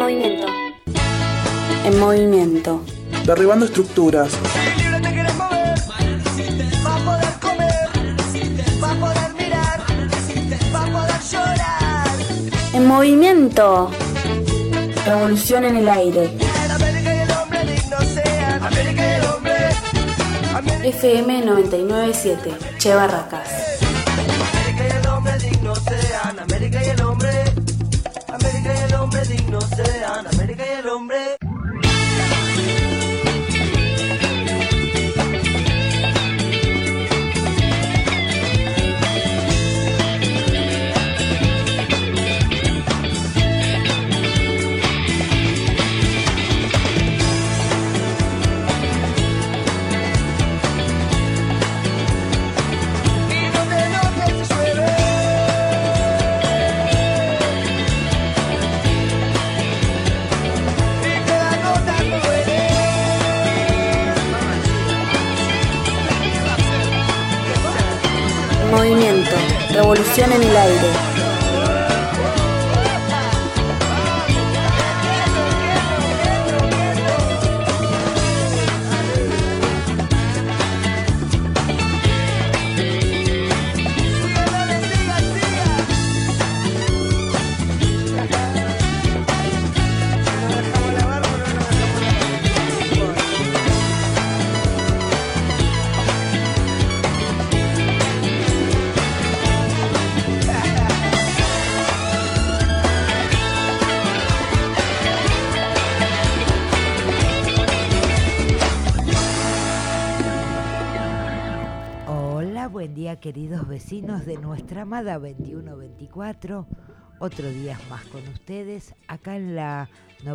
movimiento. En movimiento. Derribando estructuras. Libre te quieres mover, va a poder comer, va a poder mirar, va a poder llorar. En movimiento. Revolución en el aire. América y el hombre digno sean. América y el hombre. FM 997, Che Barracas. América y el hombre digno sean. América y el hombre. América y el hombre digno sean. América y el hombre. Movimiento, revolución en el aire. Buen día, queridos vecinos de nuestra amada 2124. Otro día más con ustedes, acá en la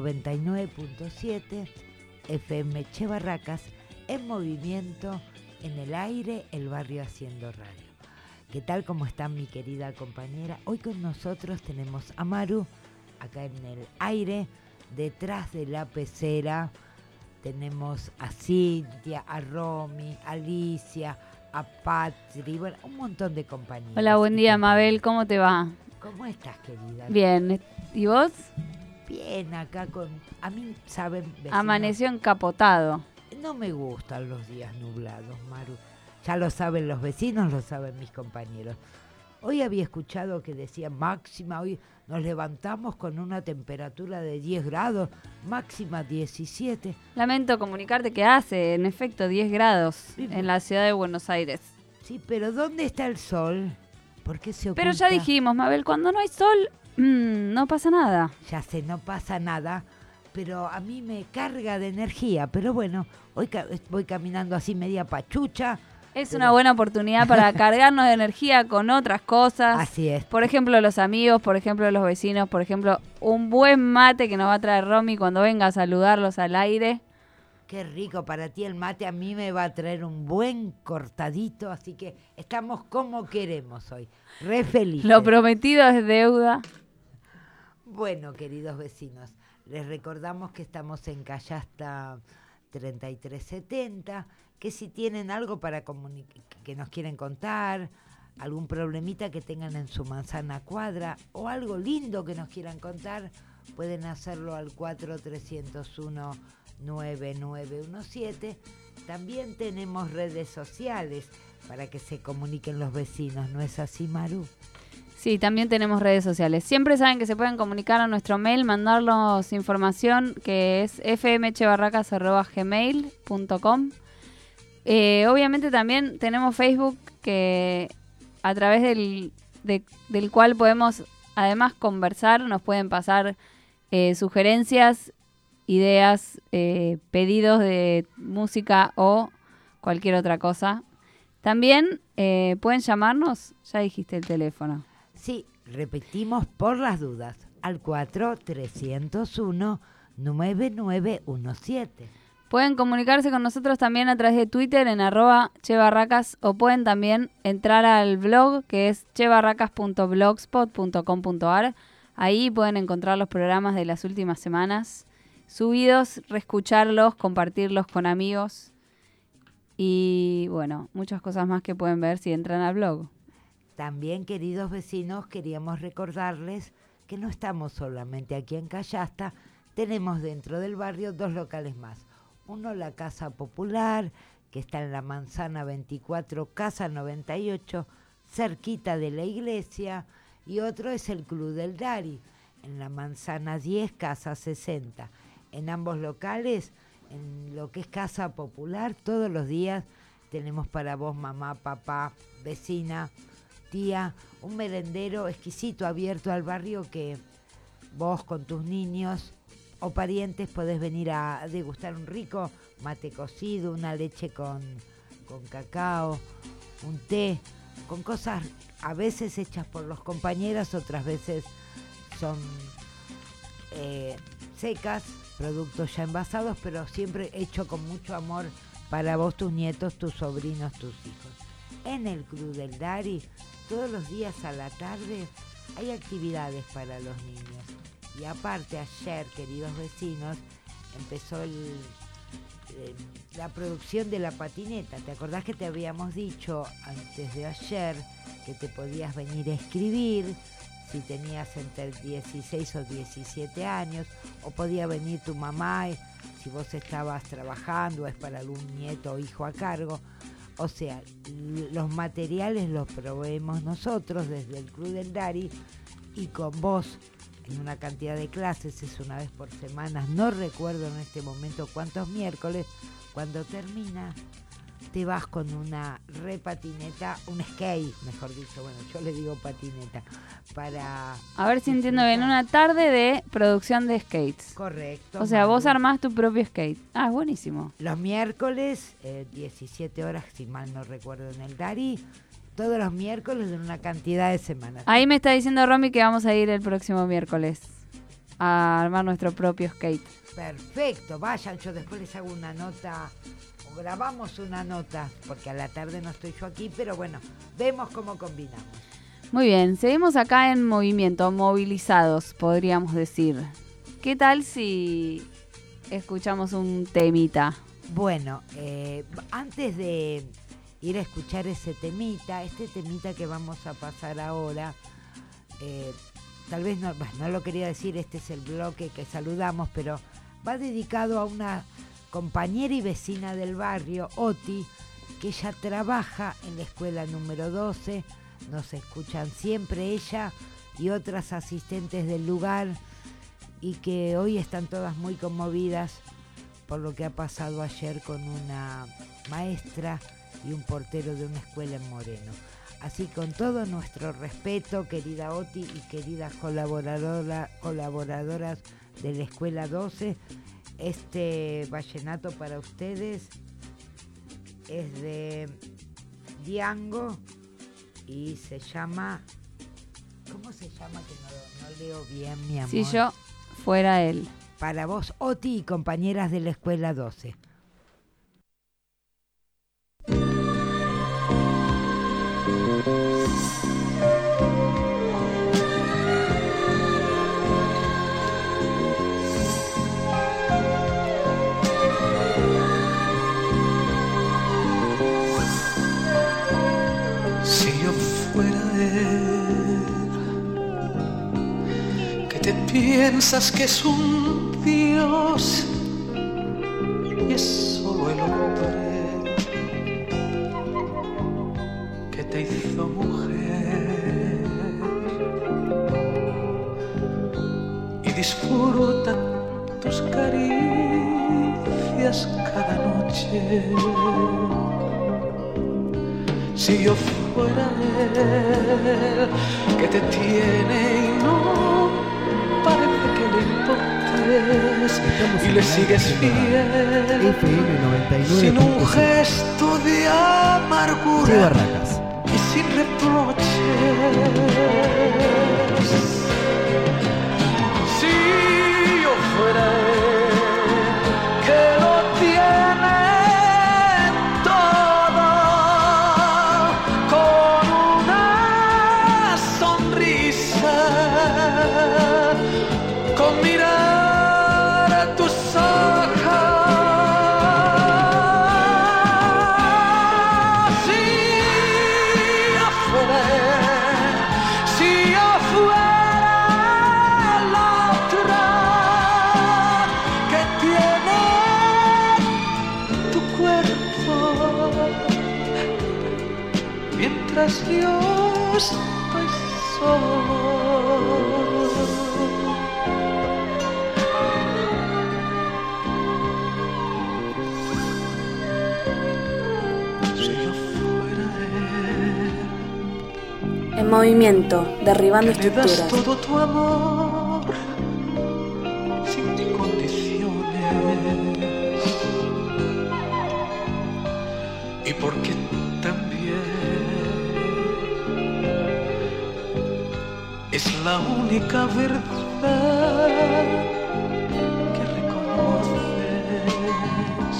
99.7 FM Che Barracas, en movimiento, en el aire, el barrio haciendo radio. ¿Qué tal? ¿Cómo está mi querida compañera? Hoy con nosotros tenemos a Maru, acá en el aire, detrás de la pecera. Tenemos a Cintia, a Romy, a Alicia, a Patri, bueno, un montón de compañeros. Hola, buen día, Mabel, ¿cómo te va? ¿Cómo estás, querida? Bien, ¿y vos? Bien, acá a mí, ¿saben? Vecinos, amaneció encapotado. No me gustan los días nublados, Maru. Ya lo saben los vecinos, lo saben mis compañeros. Hoy había escuchado que decía máxima, hoy nos levantamos con una temperatura de 10 grados, máxima 17. Lamento comunicarte que hace, en efecto, 10 grados en la ciudad de Buenos Aires. Sí, pero ¿dónde está el sol? ¿Por qué se oculta? Pero ya dijimos, Mabel, cuando no hay sol, no pasa nada. Ya sé, no pasa nada, pero a mí me carga de energía. Pero bueno, hoy voy caminando así media pachucha. Es una buena oportunidad para cargarnos de energía con otras cosas. Así es. Por ejemplo, los amigos, por ejemplo, los vecinos, por ejemplo, un buen mate que nos va a traer Romy cuando venga a saludarlos al aire. Qué rico para ti el mate, a mí me va a traer un buen cortadito, así que estamos como queremos hoy, re felices. Lo prometido es deuda. Bueno, queridos vecinos, les recordamos que estamos en Callasta 3370, que si tienen algo para que nos quieren contar, algún problemita que tengan en su manzana cuadra o algo lindo que nos quieran contar, pueden hacerlo al 4301-9917. También tenemos redes sociales para que se comuniquen los vecinos, ¿no es así, Maru? Sí, también tenemos redes sociales. Siempre saben que se pueden comunicar a nuestro mail, mandarnos información que es fmchebarracas@gmail.com. Obviamente también tenemos Facebook, que a través del cual podemos además conversar, nos pueden pasar sugerencias, ideas, pedidos de música o cualquier otra cosa. También pueden llamarnos, ya dijiste el teléfono. Sí, repetimos por las dudas, al 4301-9917. Pueden comunicarse con nosotros también a través de Twitter en @chebarracas o pueden también entrar al blog que es chebarracas.blogspot.com.ar. Ahí pueden encontrar los programas de las últimas semanas subidos, reescucharlos, compartirlos con amigos y bueno, muchas cosas más que pueden ver si entran al blog. También, queridos vecinos, queríamos recordarles que no estamos solamente aquí en Callasta, tenemos dentro del barrio 2 locales más. Uno, la Casa Popular, que está en la Manzana 24, Casa 98, cerquita de la iglesia, y otro es el Club del Dari, en la Manzana 10, Casa 60. En ambos locales, en lo que es Casa Popular, todos los días tenemos para vos, mamá, papá, vecina, tía, un merendero exquisito abierto al barrio que vos con tus niños o parientes podés venir a degustar un rico mate cocido, una leche con cacao, un té, con cosas a veces hechas por los compañeros, otras veces son secas, productos ya envasados, pero siempre hecho con mucho amor para vos, tus nietos, tus sobrinos, tus hijos. En el Club del Dari, todos los días a la tarde hay actividades para los niños. Y aparte ayer, queridos vecinos, empezó la producción de la patineta. ¿Te acordás que te habíamos dicho antes de ayer que te podías venir a escribir si tenías entre 16 o 17 años? O podía venir tu mamá si vos estabas trabajando o es para algún nieto o hijo a cargo. O sea, los materiales los proveemos nosotros desde el Club del Dari y con vos en una cantidad de clases, es una vez por semana, no recuerdo en este momento cuántos miércoles, cuando termina te vas con una repatineta, un skate, mejor dicho, bueno, yo le digo patineta, para... A ver si entiendo bien, una tarde de producción de skates. Correcto. O sea, vos armás tu propio skate. Ah, es buenísimo. Los miércoles, 17 horas, si mal no recuerdo, en el Dari, todos los miércoles en una cantidad de semanas. Ahí me está diciendo Romy que vamos a ir el próximo miércoles a armar nuestro propio skate. Perfecto, vayan, yo después les hago una nota, o grabamos una nota, porque a la tarde no estoy yo aquí, pero bueno, vemos cómo combinamos. Muy bien, seguimos acá en movimiento, movilizados, podríamos decir. ¿Qué tal si escuchamos un temita? Bueno, antes de ir a escuchar ese temita, que vamos a pasar ahora, tal vez no lo quería decir, este es el bloque que saludamos, pero va dedicado a una compañera y vecina del barrio, Oti, que ella trabaja en la escuela número 12, nos escuchan siempre ella y otras asistentes del lugar, y que hoy están todas muy conmovidas por lo que ha pasado ayer con una maestra y un portero de una escuela en Moreno. Así, con todo nuestro respeto, querida Oti y queridas colaboradoras de la Escuela 12, este vallenato para ustedes es de Diango y se llama... ¿Cómo se llama? Que no leo bien, mi amor. Si yo fuera él. Para vos, Oti y compañeras de la Escuela 12. Si yo fuera él, que te piensas que es un dios y es solo el hombre que te hizo mujer y disfruta tus caricias cada noche. Si yo fuera él, que te tiene y no parece que le importes y le sigues fiel FM 99.7, sin un gesto de amargura Cheva Racas. y sin reproches. Si yo fuera él, que lo tiene todo, con una sonrisa, con mirar a tus ojos. Si yo fuera él, si yo fuera la otra, mientras yo estoy solo. En movimiento, derribando Me das estructuras. todo tu amor sin condiciones, y porque también es la única verdad que reconoces.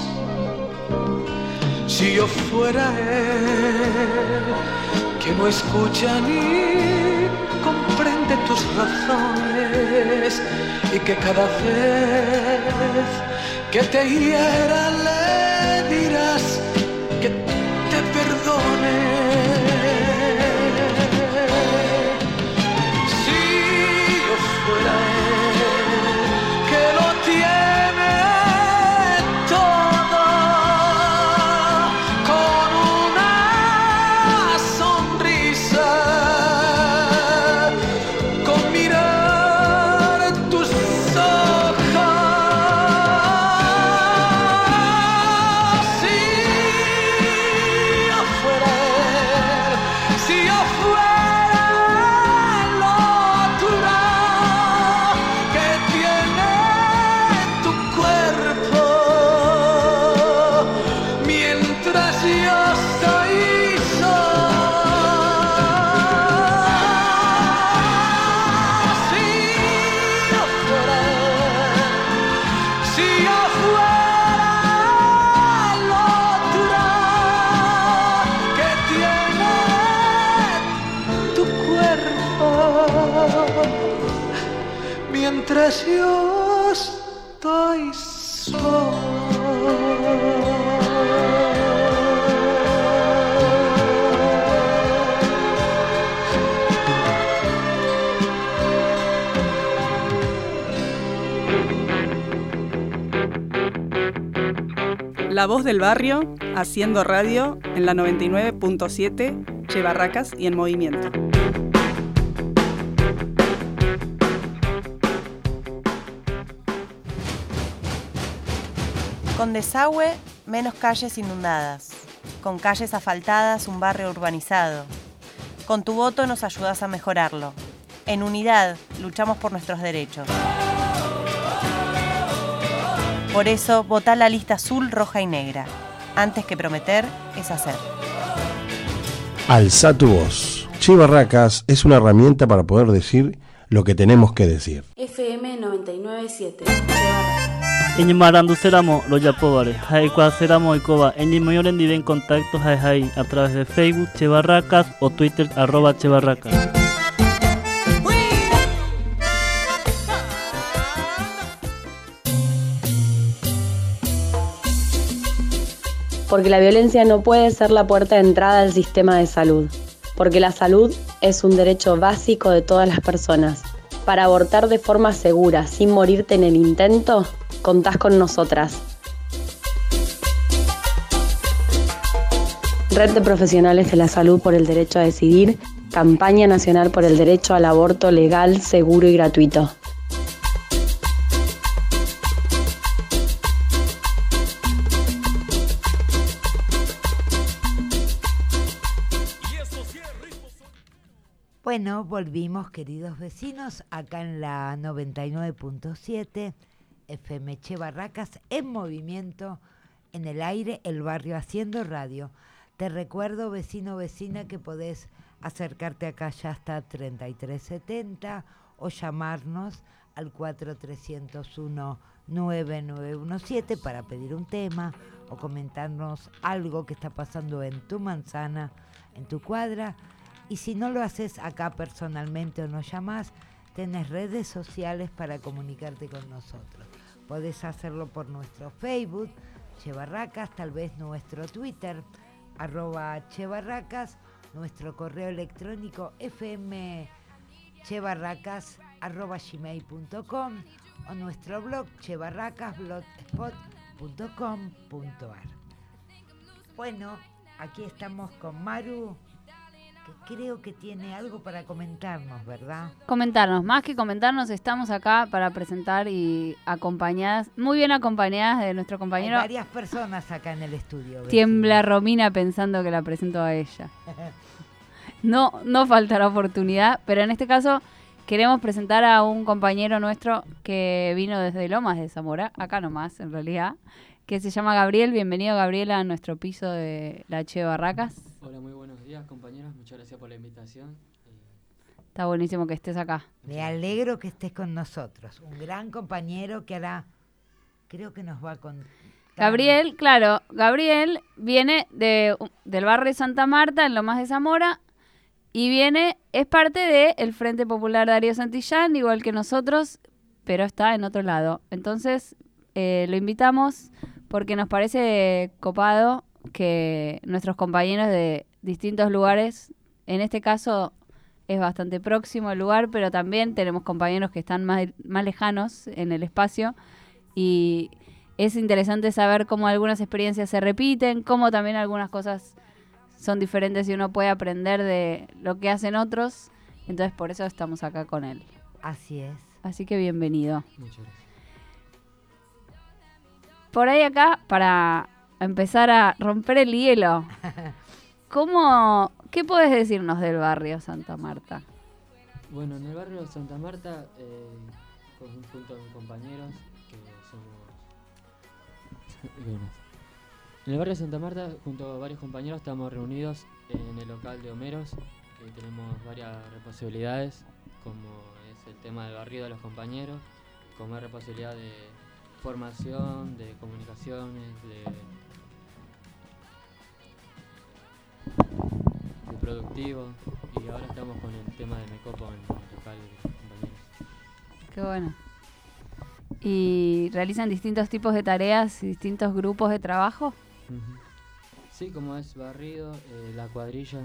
Si yo fuera él, que no escucha ni comprende tus razones, y que cada vez que te hiera le dirás que te perdone. Si yo fuera él, que lo tiene todo, con una sonrisa, con mirar tus ojos. Si yo fuera él, si yo fuera locura que tiene tu cuerpo, mientras yo estoy solo. Si yo fuera él, si yo fuera locura que tiene tu cuerpo, mientras yo estoy La voz del barrio, haciendo radio en la 99.7, Che Barracas y En Movimiento. Con desagüe, menos calles inundadas. Con calles asfaltadas, un barrio urbanizado. Con tu voto nos ayudas a mejorarlo. En unidad, luchamos por nuestros derechos. Por eso, votá la lista azul, roja y negra. Antes que prometer, es hacer. Alza tu voz. Che Barracas es una herramienta para poder decir lo que tenemos que decir. FM 997, Che Barracas. Eñi marandu seramo roya pobare, haikua seramo ikoba, eñi mayoren vive en contacto hai a través de Facebook Che Barracas o Twitter @Che Barracas. Porque la violencia no puede ser la puerta de entrada al sistema de salud. Porque la salud es un derecho básico de todas las personas. Para abortar de forma segura, sin morirte en el intento, contás con nosotras. Red de Profesionales de la Salud por el Derecho a Decidir, Campaña Nacional por el Derecho al Aborto Legal, Seguro y Gratuito. Bueno, volvimos, queridos vecinos, acá en la 99.7 FM Che Barracas, en movimiento, en el aire, el barrio haciendo radio. Te recuerdo, vecino, vecina, que podés acercarte acá ya hasta 3370 o llamarnos al 4301-9917 para pedir un tema o comentarnos algo que está pasando en tu manzana, en tu cuadra. Y si no lo haces acá personalmente o nos llamás, tenés redes sociales para comunicarte con nosotros. Podés hacerlo por nuestro Facebook, Che Barracas, tal vez nuestro Twitter, @Che Barracas, nuestro correo electrónico fmchebarracas@gmail.com o nuestro blog chebarracas.blogspot.com.ar. Bueno, aquí estamos con Maru, que creo que tiene algo para comentarnos, ¿verdad? Comentarnos, más que comentarnos, estamos acá para presentar y acompañadas, muy bien acompañadas de nuestro compañero. Hay varias personas acá en el estudio. Tiembla Romina pensando que la presento a ella. No faltará oportunidad, pero en este caso queremos presentar a un compañero nuestro que vino desde Lomas de Zamora, acá nomás en realidad, que se llama Gabriel. Bienvenido, Gabriel, a nuestro piso de la Che Barracas. Hola, muy buenos días, compañeros. Muchas gracias por la invitación. Está buenísimo que estés acá. Me alegro que estés con nosotros. Un gran compañero que ahora creo que nos va a contar. Gabriel, claro, Gabriel viene del barrio Santa Marta, en Lomas de Zamora, y es parte del Frente Popular Darío Santillán, igual que nosotros, pero está en otro lado. Entonces, lo invitamos porque nos parece copado que nuestros compañeros de distintos lugares, en este caso es bastante próximo el lugar, pero también tenemos compañeros que están más lejanos en el espacio, y es interesante saber cómo algunas experiencias se repiten, cómo también algunas cosas son diferentes y uno puede aprender de lo que hacen otros. Entonces por eso estamos acá con él. Así es. Así que bienvenido. Muchas gracias. Por ahí acá, para empezar a romper el hielo, ¿qué podés decirnos del barrio Santa Marta? Bueno, en el barrio Santa Marta, junto a mis compañeros, que somos... En el barrio Santa Marta, junto a varios compañeros, estamos reunidos en el local de Homeros, que tenemos varias responsabilidades, como es el tema del barrio de los compañeros, como es responsabilidad de formación, de comunicaciones, de productivo, y ahora estamos con el tema de Mecopo en el local de los compañeros. Qué bueno. ¿Y realizan distintos tipos de tareas y distintos grupos de trabajo? Sí, como es barrido, la cuadrilla,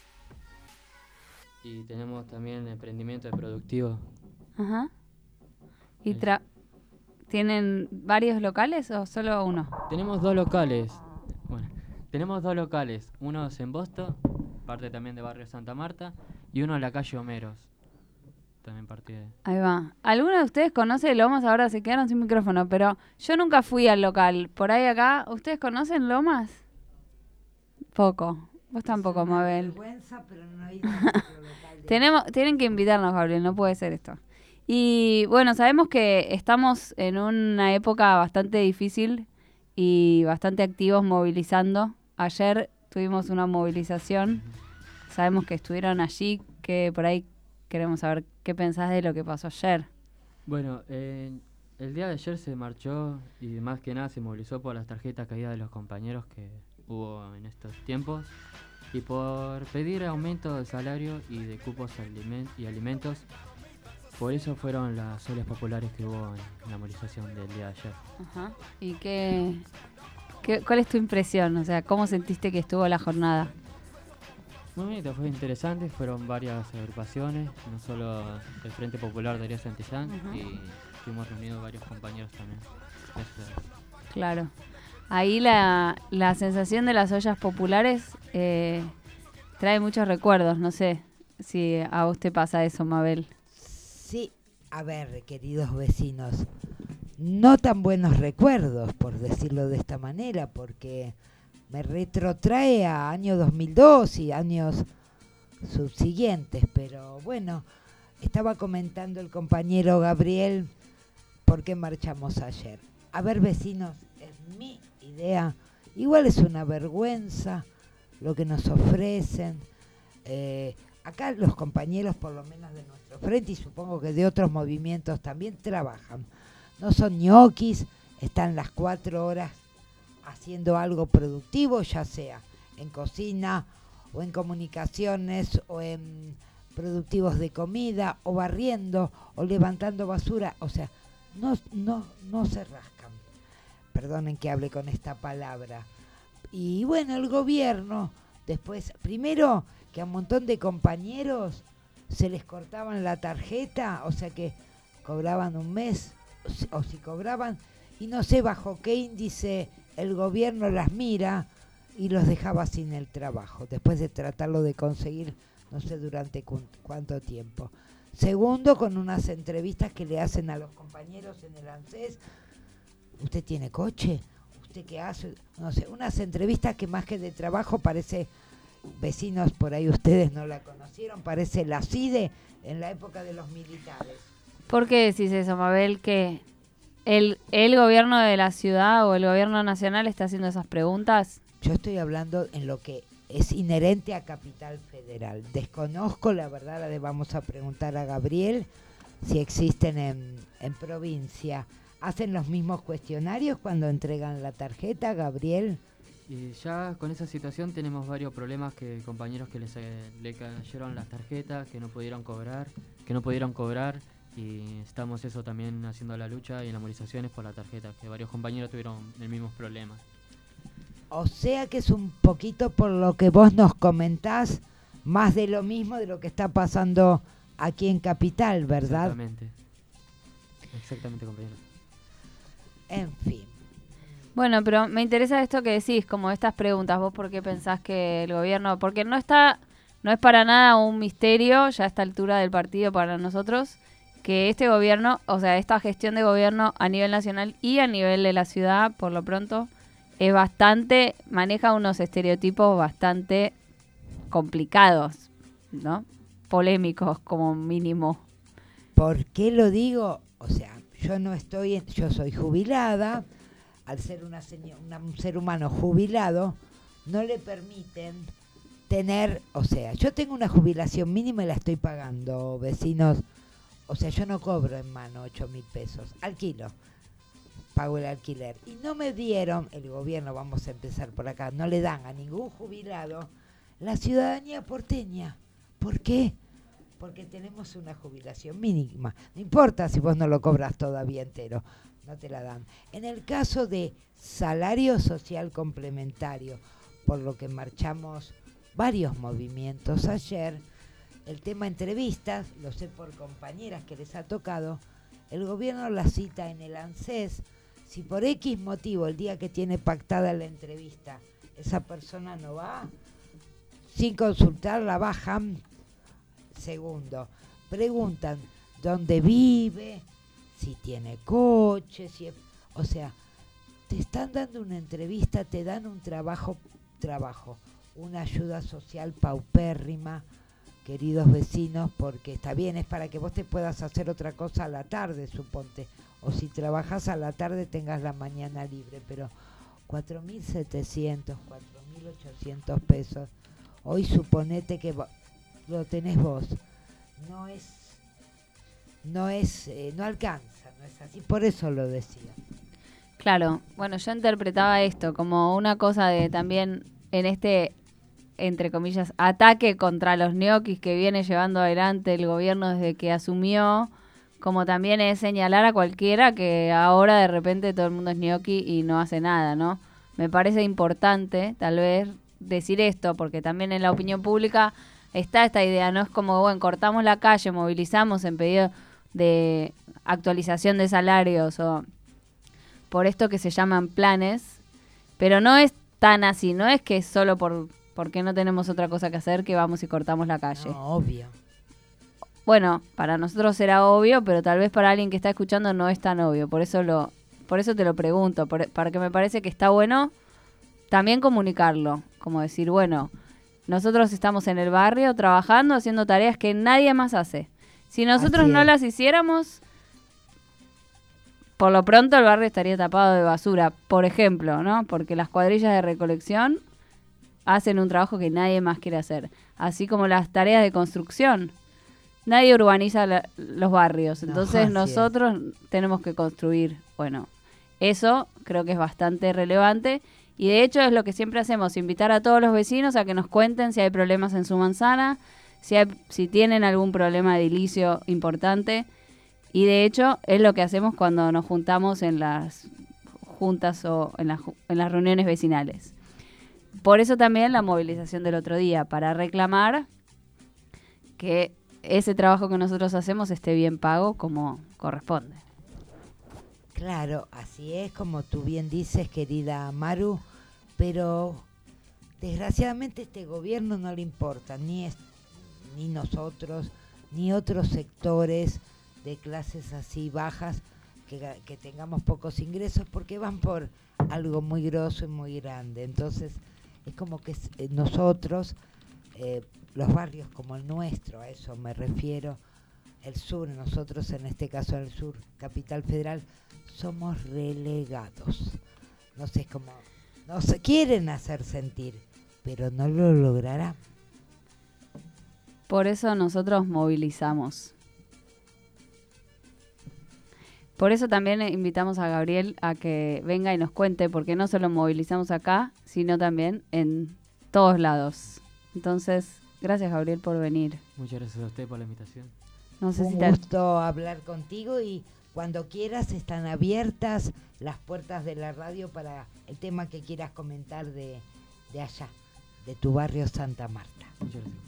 y tenemos también emprendimiento de productivo. Ajá. ¿Y tienen varios locales o solo uno? Tenemos dos locales. Bueno, tenemos dos locales. Uno es en Bosto, parte también de barrio Santa Marta, y uno en la calle Homeros, también parte de... Ahí va. ¿Alguno de ustedes conoce Lomas? Ahora se quedaron sin micrófono, pero yo nunca fui al local. Por ahí acá, ¿ustedes conocen Lomas? Poco. Vos tampoco, Mabel. Vergüenza, pero no hay otro local Tienen que invitarnos, Gabriel, no puede ser esto. Y bueno, sabemos que estamos en una época bastante difícil y bastante activos movilizando. Ayer tuvimos una movilización. Sabemos que estuvieron allí, que por ahí queremos saber qué pensás de lo que pasó ayer. Bueno, el día de ayer se marchó y más que nada se movilizó por las tarjetas caídas de los compañeros que hubo en estos tiempos y por pedir aumento de salario y de cupos y alimentos. Por eso fueron las ollas populares que hubo en la movilización del día de ayer. Ajá. ¿Y cuál es tu impresión? O sea, ¿cómo sentiste que estuvo la jornada? Muy bonito, fue interesante, fueron varias agrupaciones, no solo el Frente Popular de Darío Santillán, y estuvimos reunidos varios compañeros también. Claro. Ahí la sensación de las ollas populares trae muchos recuerdos, no sé si a vos te pasa eso, Mabel. Sí, a ver, queridos vecinos, no tan buenos recuerdos, por decirlo de esta manera, porque me retrotrae a año 2002 y años subsiguientes, pero bueno, estaba comentando el compañero Gabriel por qué marchamos ayer. A ver, vecinos, es mi idea, igual es una vergüenza lo que nos ofrecen. Acá los compañeros, por lo menos de nuestro frente, y supongo que de otros movimientos también, trabajan. No son ñoquis, están las 4 horas haciendo algo productivo, ya sea en cocina o en comunicaciones o en productivos de comida o barriendo o levantando basura, o sea, no se rascan. Perdonen que hable con esta palabra. Y bueno, el gobierno después, primero que a un montón de compañeros se les cortaban la tarjeta, o sea que cobraban un mes, o si cobraban, y no sé bajo qué índice el gobierno las mira y los dejaba sin el trabajo, después de tratarlo de conseguir no sé durante cuánto tiempo. Segundo, con unas entrevistas que le hacen a los compañeros en el ANSES. ¿Usted tiene coche? ¿Usted qué hace? No sé, unas entrevistas que más que de trabajo parece, vecinos por ahí ustedes no la conocieron, parece la CIDE en la época de los militares. ¿Por qué decís eso, Mabel? ¿Que el gobierno de la ciudad o el gobierno nacional está haciendo esas preguntas? Yo estoy hablando en lo que es inherente a Capital Federal. Desconozco, la verdad, vamos a preguntar a Gabriel si existen en provincia. ¿Hacen los mismos cuestionarios cuando entregan la tarjeta, Gabriel? Y ya con esa situación tenemos varios problemas, que compañeros que le cayeron las tarjetas, que no pudieron cobrar, y estamos eso también haciendo la lucha y en las movilizaciones por la tarjeta, que varios compañeros tuvieron el mismo problema. O sea que es un poquito por lo que vos nos comentás, más de lo mismo de lo que está pasando aquí en Capital, ¿verdad? Exactamente, compañero. En fin. Bueno, pero me interesa esto que decís, como estas preguntas. ¿Vos por qué pensás que el gobierno...? Porque no es para nada un misterio, ya a esta altura del partido para nosotros, que este gobierno, o sea, esta gestión de gobierno a nivel nacional y a nivel de la ciudad, por lo pronto, es maneja unos estereotipos bastante complicados, ¿no? Polémicos, como mínimo. ¿Por qué lo digo? O sea, yo soy jubilada. Al ser un ser humano jubilado, no le permiten tener, o sea, yo tengo una jubilación mínima y la estoy pagando, vecinos. O sea, yo no cobro en mano 8.000 pesos, alquilo, pago el alquiler. Y no me dieron, el gobierno, vamos a empezar por acá, no le dan a ningún jubilado la ciudadanía porteña. ¿Por qué? Porque tenemos una jubilación mínima. No importa si vos no lo cobras todavía entero, no te la dan. En el caso de salario social complementario, por lo que marchamos varios movimientos ayer, el tema entrevistas, lo sé por compañeras que les ha tocado, el gobierno la cita en el ANSES. Si por X motivo, el día que tiene pactada la entrevista, esa persona no va, sin consultar la bajan. Segundo, preguntan dónde vive, si tiene coche, o sea, te están dando una entrevista, te dan un trabajo, una ayuda social paupérrima, queridos vecinos, porque está bien, es para que vos te puedas hacer otra cosa a la tarde, suponte, o si trabajas a la tarde tengas la mañana libre, pero 4.700, 4.800 pesos, hoy suponete que lo tenés vos, no alcanza, no es así, por eso lo decía. Claro, bueno, yo interpretaba esto como una cosa de también en este, entre comillas, ataque contra los ñoquis que viene llevando adelante el gobierno desde que asumió, como también es señalar a cualquiera que ahora de repente todo el mundo es ñoqui y no hace nada, ¿no? Me parece importante, tal vez, decir esto, porque también en la opinión pública está esta idea, no es como, bueno, cortamos la calle, movilizamos en pedido de actualización de salarios o por esto que se llaman planes, pero no es tan así, no es que solo porque no tenemos otra cosa que hacer que vamos y cortamos la calle. No, obvio. Bueno, para nosotros será obvio, pero tal vez para alguien que está escuchando no es tan obvio, por eso te lo pregunto, porque me parece que está bueno también comunicarlo, como decir, bueno, nosotros estamos en el barrio trabajando, haciendo tareas que nadie más hace. Si nosotros no las hiciéramos, por lo pronto el barrio estaría tapado de basura, por ejemplo, ¿no? Porque las cuadrillas de recolección hacen un trabajo que nadie más quiere hacer. Así como las tareas de construcción. Nadie urbaniza los barrios, entonces nosotros tenemos que construir. Bueno, eso creo que es bastante relevante. Y de hecho es lo que siempre hacemos, invitar a todos los vecinos a que nos cuenten si hay problemas en su manzana, si tienen algún problema de edilicio importante. Y de hecho es lo que hacemos cuando nos juntamos en las juntas o en las reuniones vecinales. Por eso también la movilización del otro día, para reclamar que ese trabajo que nosotros hacemos esté bien pago como corresponde. Claro, así es, como tú bien dices, querida Maru, pero desgraciadamente este gobierno no le importa, ni nosotros, ni otros sectores de clases así bajas que tengamos pocos ingresos, porque van por algo muy grosso y muy grande. Entonces es como que nosotros, los barrios como el nuestro, a eso me refiero, el sur, nosotros en este caso el sur, Capital Federal, somos relegados. No sé, cómo nos quieren hacer sentir, pero no lo lograrán. Por eso nosotros movilizamos. Por eso también invitamos a Gabriel a que venga y nos cuente, porque no solo movilizamos acá, sino también en todos lados. Entonces, gracias Gabriel por venir. Muchas gracias a usted por la invitación. No sé Un gusto hablar contigo y cuando quieras están abiertas las puertas de la radio para el tema que quieras comentar de allá, de tu barrio Santa Marta. Muchas gracias.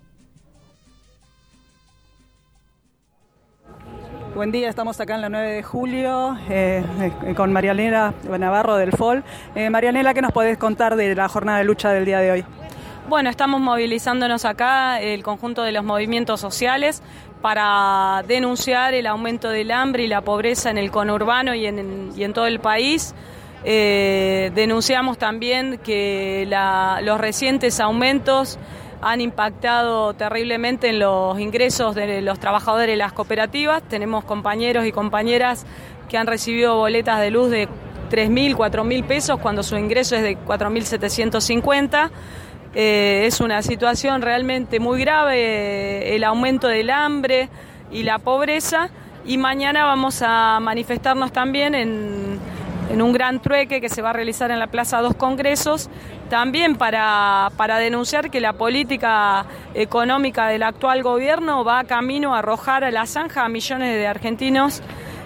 Buen día, estamos acá en la 9 de julio con Marianela Navarro del FOL. Marianela, ¿qué nos podés contar de la jornada de lucha del día de hoy? Bueno, estamos movilizándonos acá, el conjunto de los movimientos sociales, para denunciar el aumento del hambre y la pobreza en el conurbano y en todo el país. Denunciamos también que los recientes aumentos han impactado terriblemente en los ingresos de los trabajadores de las cooperativas. Tenemos compañeros y compañeras que han recibido boletas de luz de 3.000, 4.000 pesos cuando su ingreso es de 4.750. Es una situación realmente muy grave, el aumento del hambre y la pobreza. Y mañana vamos a manifestarnos también en un gran trueque que se va a realizar en la Plaza Dos Congresos, también para denunciar que la política económica del actual gobierno va camino a arrojar a la zanja a millones de argentinos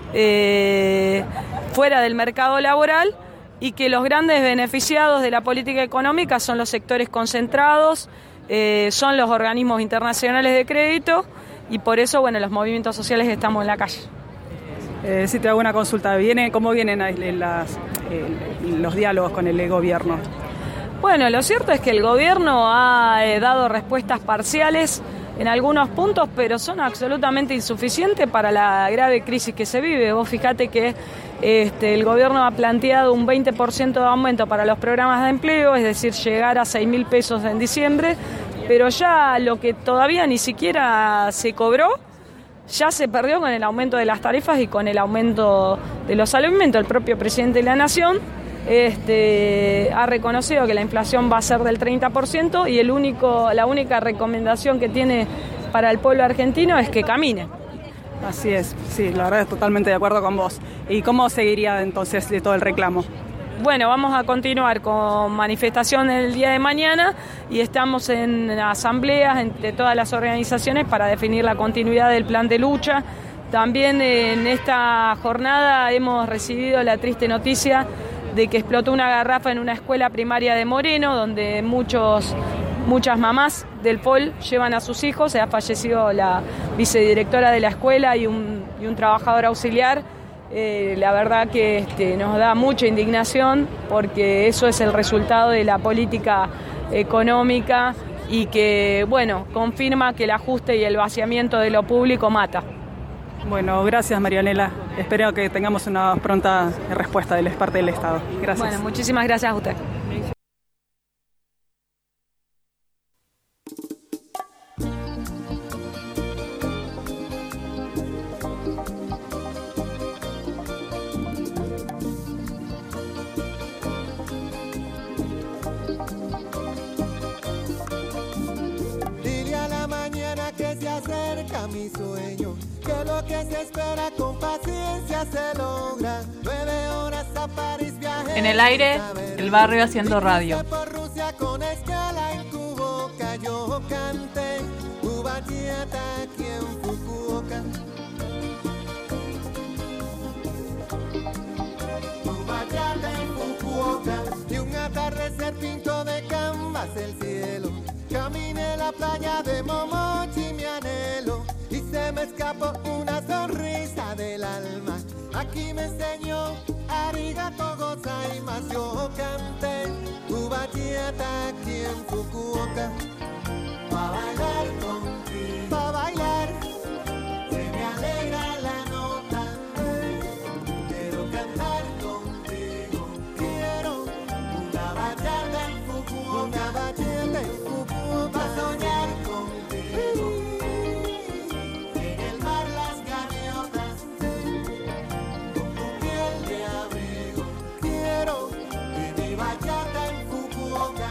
fuera del mercado laboral, y que los grandes beneficiados de la política económica son los sectores concentrados, son los organismos internacionales de crédito, y por eso, bueno, los movimientos sociales estamos en la calle. Si te hago una consulta, ¿cómo vienen los diálogos con el gobierno? Bueno, lo cierto es que el gobierno ha dado respuestas parciales en algunos puntos, pero son absolutamente insuficientes para la grave crisis que se vive. Vos fijate que el gobierno ha planteado un 20% de aumento para los programas de empleo, es decir, llegar a 6.000 pesos en diciembre, pero ya lo que todavía ni siquiera se cobró, ya se perdió con el aumento de las tarifas y con el aumento de los alimentos. El propio presidente de la Nación ha reconocido que la inflación va a ser del 30% y la única recomendación que tiene para el pueblo argentino es que camine. Así es, sí, la verdad es totalmente de acuerdo con vos. ¿Y cómo seguiría entonces de todo el reclamo? Bueno, vamos a continuar con manifestación el día de mañana y estamos en asambleas entre todas las organizaciones para definir la continuidad del plan de lucha. También en esta jornada hemos recibido la triste noticia de que explotó una garrafa en una escuela primaria de Moreno, donde muchas mamás del FOL llevan a sus hijos. Se ha fallecido la vicedirectora de la escuela y un trabajador auxiliar. La verdad que nos da mucha indignación, porque eso es el resultado de la política económica y que, bueno, confirma que el ajuste y el vaciamiento de lo público mata. Bueno, gracias Marianela. Espero que tengamos una pronta respuesta de parte del Estado. Gracias. Bueno, muchísimas gracias a usted. Dile a la mañana que se acerca mi sueño, que lo que se espera con paciencia se logra. 9 horas a París viajé. En el aire, el barrio haciendo radio. Por Rusia con escala en Cuboca yo canté Ubachata aquí en Fukuoka. Ubachata en Fukuoka. Y un atardecer pinto de canvas el cielo. Caminé la playa de Momochi, mi anhelo, y se me escapó una sonrisa del alma. Aquí me enseñó arigato gozaimasu. Yo canté Ubachata aquí en Fukuoka, pa' bailar con pa' bailar. Se me alegra la nota, quiero cantar contigo. Quiero una bachata en Fukuoka, una bachata en Fukuoka, pa' soñar contigo. En el mar las gaviotas, con tu piel de abrigo. Quiero mi bachata en Fukuoka.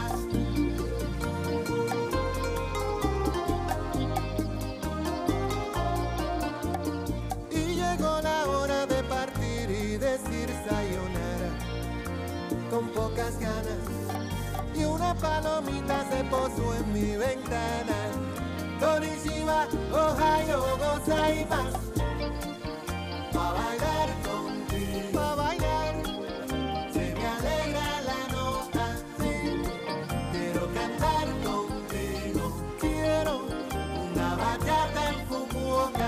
Y llegó la hora de partir y decir sayonara, con pocas ganas, y una palomita se posó en mi ventana. Konnichiwa, Ohio, gozaimasu. Pa' bailar contigo, pa' bailar. Se me alegra la nota, sí. Quiero cantar contigo. Quiero una bachata en Fukuoka.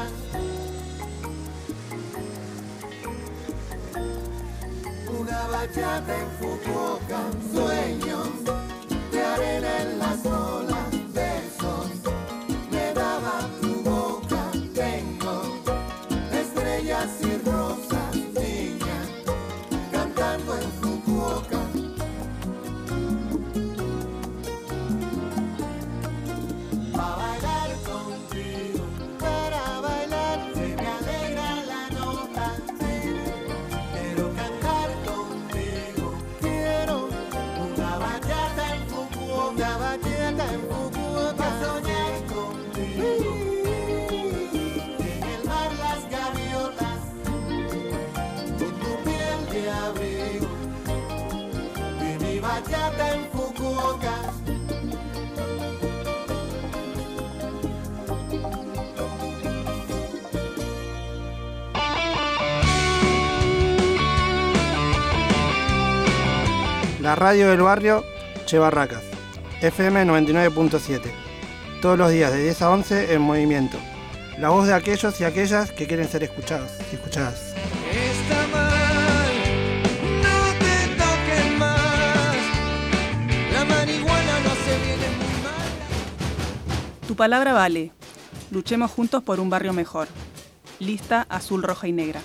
Una bachata en Fukuoka. Sueños de arena en las olas, besos me daba tu boca. Tengo estrellas y rosas, niña, cantando en Fukuoka. Pa' bailar contigo, para bailar, se me alegra la nota, sí. Quiero cantar contigo, quiero una bachata en Fukuoka, una bachata en Fukuoka, pa' soñar contigo. En el mar las gaviotas, con tu piel de abrigo, y mi bachata en Fukuoka. La radio del barrio, Che Barracas, FM 99.7. Todos los días de 10 a 11 en movimiento. La voz de aquellos y aquellas que quieren ser escuchados y escuchadas. Está mal, no te toques más. La marihuana no se viene muy mal. Tu palabra vale. Luchemos juntos por un barrio mejor. Lista azul, roja y negra.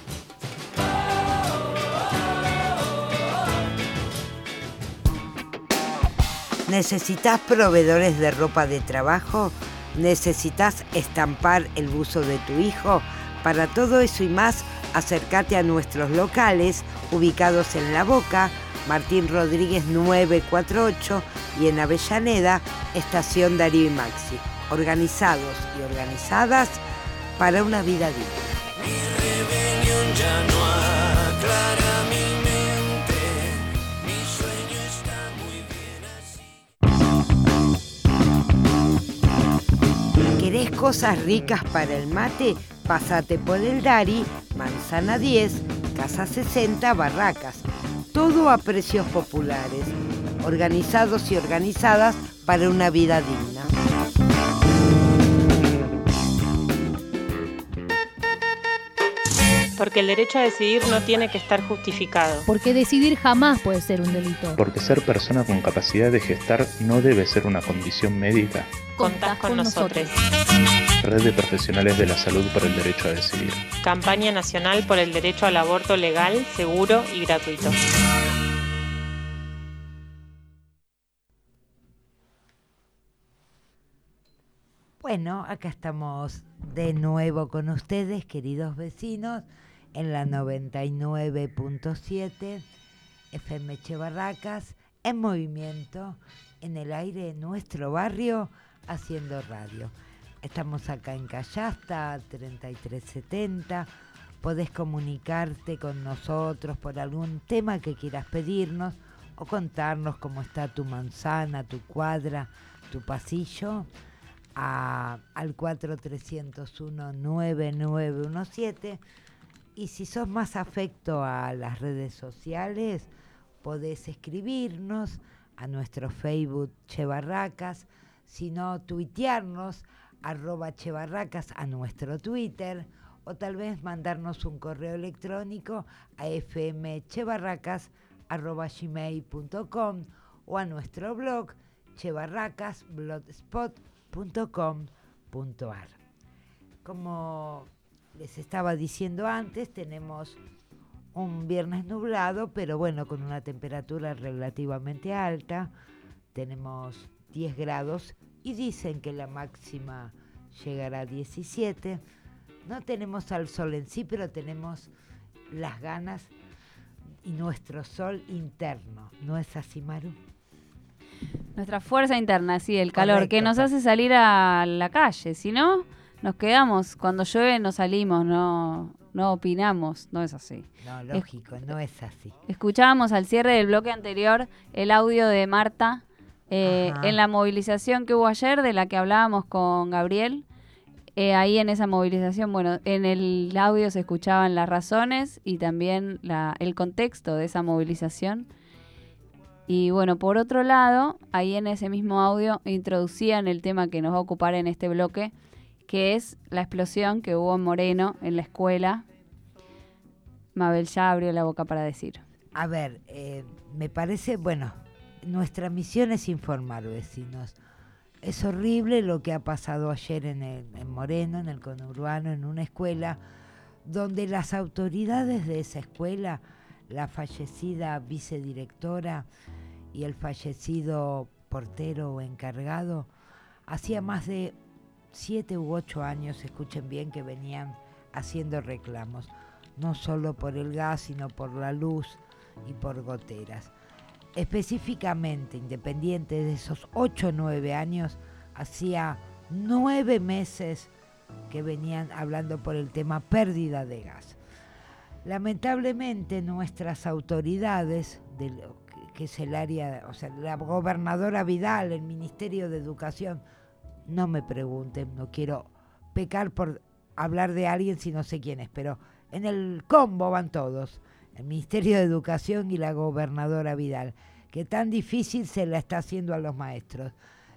¿Necesitas proveedores de ropa de trabajo? ¿Necesitas estampar el buzo de tu hijo? Para todo eso y más, acércate a nuestros locales ubicados en La Boca, Martín Rodríguez 948 y en Avellaneda, Estación Darío y Maxi. Organizados y organizadas para una vida digna. Mi rebelión ya no aclara mi mente. Mi sueño está muy bien así. ¿Querés cosas ricas para el mate? Pásate por el Dari, Manzana 10, Casa 60, Barracas. Todo a precios populares. Organizados y organizadas para una vida digna. Porque el derecho a decidir no tiene que estar justificado. Porque decidir jamás puede ser un delito. Porque ser persona con capacidad de gestar no debe ser una condición médica. Contás con nosotros. Red de Profesionales de la Salud por el Derecho a Decidir. Campaña Nacional por el Derecho al Aborto Legal, Seguro y Gratuito. Bueno, acá estamos de nuevo con ustedes, queridos vecinos, en la 99.7 FM Che Barracas, en movimiento, en el aire de nuestro barrio, haciendo radio. Estamos acá en Callasta, 3370. Podés comunicarte con nosotros por algún tema que quieras pedirnos o contarnos cómo está tu manzana, tu cuadra, tu pasillo, al 4301-9917. Y si sos más afecto a las redes sociales, podés escribirnos a nuestro Facebook Che Barracas, si no, tuitearnos @chebarracas a nuestro Twitter, o tal vez mandarnos un correo electrónico a fmchebarracas@gmail.com o a nuestro blog chebarracasblogspot.com.ar. como les estaba diciendo antes, tenemos un viernes nublado, pero bueno, con una temperatura relativamente alta. Tenemos 10 grados y dicen que la máxima llegará a 17. No tenemos al sol en sí, pero tenemos las ganas y nuestro sol interno. ¿No es así, Maru? Nuestra fuerza interna, sí, el calor, Correcto, que nos hace salir a la calle. Si no, nos quedamos. Cuando llueve no salimos, no opinamos. No es así. No, lógico, no es así. Escuchábamos al cierre del bloque anterior el audio de Marta en la movilización que hubo ayer, de la que hablábamos con Gabriel. Ahí en esa movilización, bueno, en el audio se escuchaban las razones y también el contexto de esa movilización. Y bueno, por otro lado, ahí en ese mismo audio introducían el tema que nos va a ocupar en este bloque, que es la explosión que hubo en Moreno, en la escuela. Mabel ya abrió la boca para decir. A ver, me parece, bueno, nuestra misión es informar, vecinos. Es horrible lo que ha pasado ayer en Moreno, en el conurbano, en una escuela, donde las autoridades de esa escuela, la fallecida vicedirectora y el fallecido portero o encargado, hacía más de 7 u 8 años, escuchen bien, que venían haciendo reclamos, no solo por el gas, sino por la luz y por goteras. Específicamente, independiente de esos 8 o 9 años, hacía 9 meses que venían hablando por el tema pérdida de gas. Lamentablemente nuestras autoridades, de lo que es el área, o sea, la gobernadora Vidal, el Ministerio de Educación, no me pregunten, no quiero pecar por hablar de alguien si no sé quién es, pero en el combo van todos, el Ministerio de Educación y la gobernadora Vidal, que tan difícil se la está haciendo a los maestros.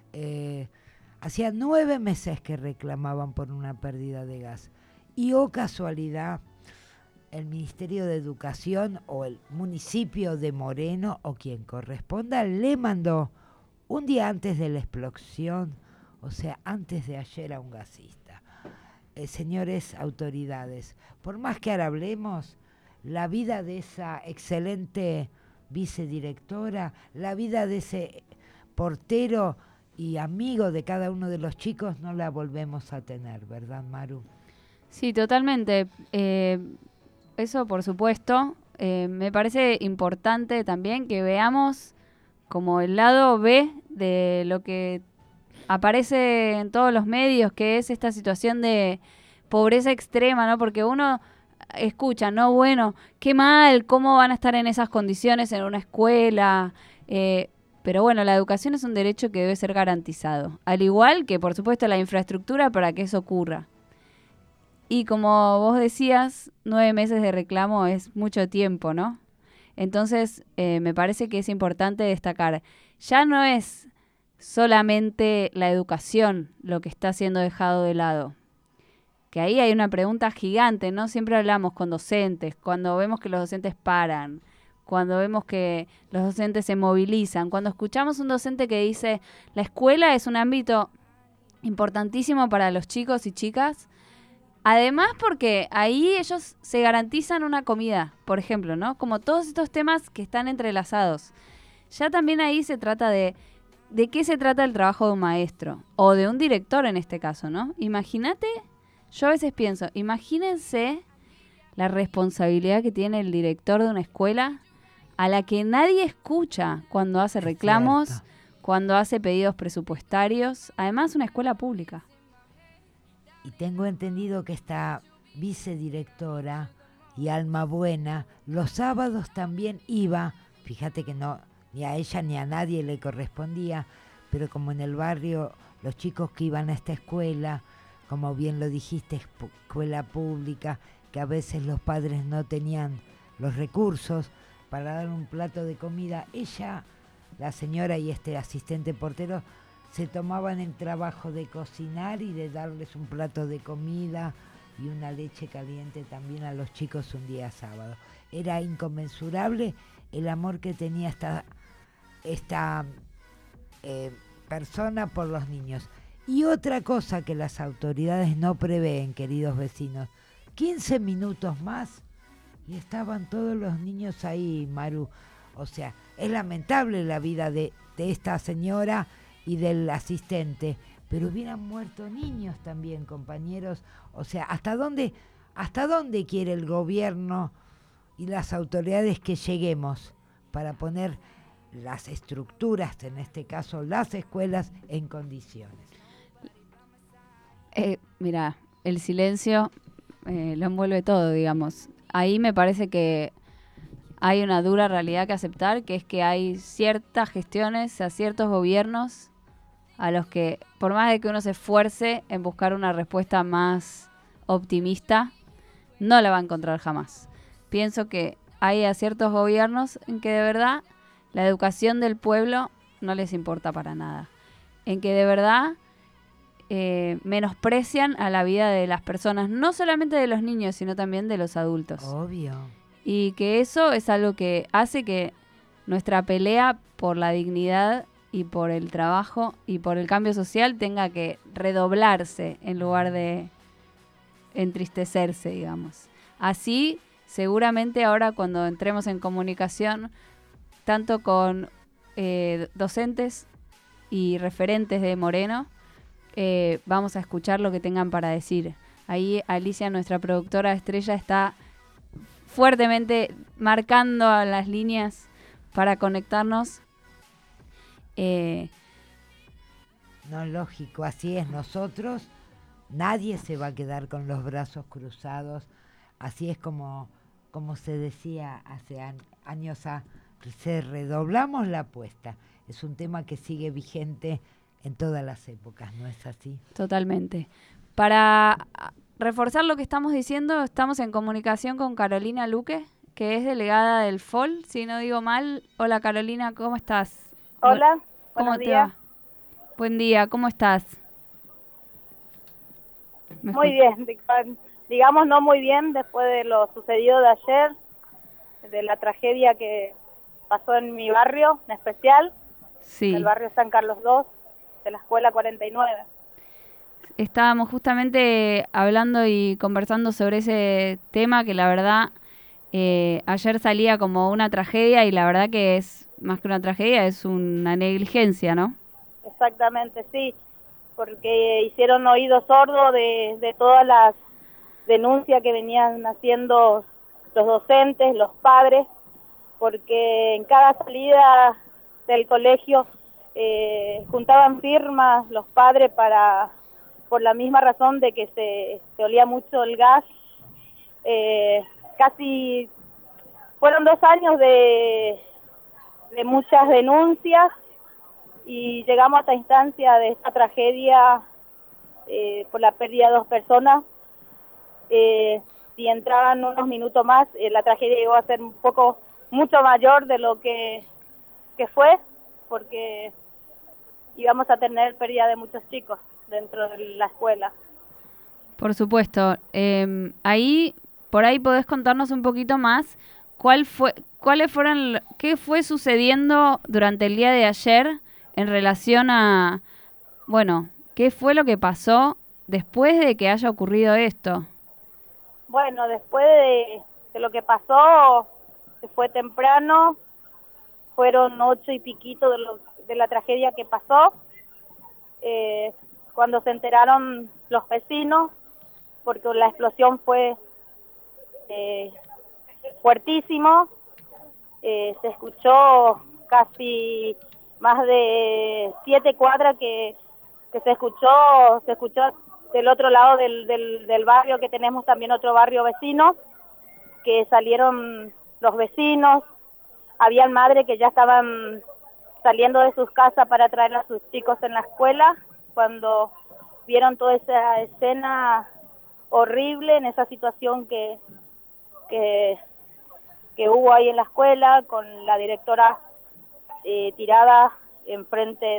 Hacía 9 meses que reclamaban por una pérdida de gas. Y oh casualidad, el Ministerio de Educación o el municipio de Moreno o quien corresponda le mandó un día antes de la explosión, o sea, antes de ayer, a un gasista. Señores autoridades, por más que ahora hablemos, la vida de esa excelente vicedirectora, la vida de ese portero y amigo de cada uno de los chicos no la volvemos a tener, ¿verdad, Maru? Sí, totalmente. Eso por supuesto. Me parece importante también que veamos como el lado B de lo que aparece en todos los medios, que es esta situación de pobreza extrema, ¿no? Porque uno escucha, ¿no? Bueno, qué mal, cómo van a estar en esas condiciones en una escuela. Pero bueno, la educación es un derecho que debe ser garantizado. Al igual que, por supuesto, la infraestructura para que eso ocurra. Y como vos decías, 9 meses de reclamo es mucho tiempo, ¿no? Entonces, me parece que es importante destacar, ya no es solamente la educación lo que está siendo dejado de lado. Que ahí hay una pregunta gigante, ¿no? Siempre hablamos con docentes, cuando vemos que los docentes paran, cuando vemos que los docentes se movilizan, cuando escuchamos un docente que dice, la escuela es un ámbito importantísimo para los chicos y chicas, además porque ahí ellos se garantizan una comida, por ejemplo, ¿no? Como todos estos temas que están entrelazados. Ya también ahí se trata de qué se trata el trabajo de un maestro, o de un director en este caso, ¿no? Imagínate, yo a veces pienso, imagínense la responsabilidad que tiene el director de una escuela a la que nadie escucha cuando hace reclamos, cuando hace pedidos presupuestarios, además una escuela pública. Y tengo entendido que esta vicedirectora y alma buena, los sábados también iba, fíjate que no, ni a ella ni a nadie le correspondía, pero como en el barrio los chicos que iban a esta escuela, como bien lo dijiste, escuela pública, que a veces los padres no tenían los recursos para dar un plato de comida, ella, la señora y este asistente portero, se tomaban el trabajo de cocinar y de darles un plato de comida y una leche caliente también a los chicos un día sábado. Era inconmensurable el amor que tenía esta persona por los niños. Y otra cosa que las autoridades no prevén, queridos vecinos, 15 minutos más y estaban todos los niños ahí, Maru. O sea, es lamentable la vida de esta señora y del asistente, pero hubieran muerto niños también, compañeros. O sea, ¿hasta dónde quiere el gobierno y las autoridades que lleguemos para poner las estructuras, en este caso las escuelas, en condiciones? Mira, el silencio lo envuelve todo, digamos. Ahí me parece que hay una dura realidad que aceptar, que es que hay ciertas gestiones a ciertos gobiernos a los que, por más de que uno se esfuerce en buscar una respuesta más optimista, no la va a encontrar jamás. Pienso que hay a ciertos gobiernos en que de verdad la educación del pueblo no les importa para nada. En que de verdad menosprecian a la vida de las personas, no solamente de los niños, sino también de los adultos. Obvio. Y que eso es algo que hace que nuestra pelea por la dignidad y por el trabajo y por el cambio social tenga que redoblarse en lugar de entristecerse, digamos. Así, seguramente ahora cuando entremos en comunicación, tanto con docentes y referentes de Moreno, vamos a escuchar lo que tengan para decir. Ahí Alicia, nuestra productora estrella, está fuertemente marcando a las líneas para conectarnos. No, lógico, así es. Nosotros, nadie se va a quedar con los brazos cruzados. Así es como se decía hace años, se redoblamos la apuesta. Es un tema que sigue vigente en todas las épocas, ¿no es así? Totalmente. Para reforzar lo que estamos diciendo, estamos en comunicación con Carolina Luque, que es delegada del FOL, si no digo mal. Hola Carolina, ¿cómo estás? Hola, ¿Cómo buenos te días. va? Buen día, ¿cómo estás? Muy bien, digamos no muy bien después de lo sucedido de ayer, de la tragedia que pasó en mi barrio, en especial, Sí. el barrio San Carlos II, de la escuela 49. Estábamos justamente hablando y conversando sobre ese tema que la verdad ayer salía como una tragedia y la verdad que es más que una tragedia, es una negligencia, ¿no? Exactamente, sí, porque hicieron oído sordo de todas las denuncias que venían haciendo los docentes, los padres, porque en cada salida del colegio juntaban firmas los padres por la misma razón de que se olía mucho el gas. Casi fueron 2 años de muchas denuncias y llegamos a esta instancia de esta tragedia por la pérdida de 2 personas. Si entraban unos minutos más, la tragedia llegó a ser mucho mayor de lo que fue, porque íbamos a tener pérdida de muchos chicos dentro de la escuela. Por supuesto. Por ahí podés contarnos un poquito más qué fue sucediendo durante el día de ayer en relación a, bueno, qué fue lo que pasó después de que haya ocurrido esto. Bueno, después de lo que pasó, que fue temprano, fueron 8 y piquito de la tragedia que pasó, cuando se enteraron los vecinos, porque la explosión fue fuertísimo, se escuchó casi más de 7 cuadras que se escuchó del otro lado del barrio, que tenemos también otro barrio vecino, que salieron los vecinos, habían madres que ya estaban saliendo de sus casas para traer a sus chicos en la escuela, cuando vieron toda esa escena horrible, en esa situación que hubo ahí en la escuela, con la directora tirada enfrente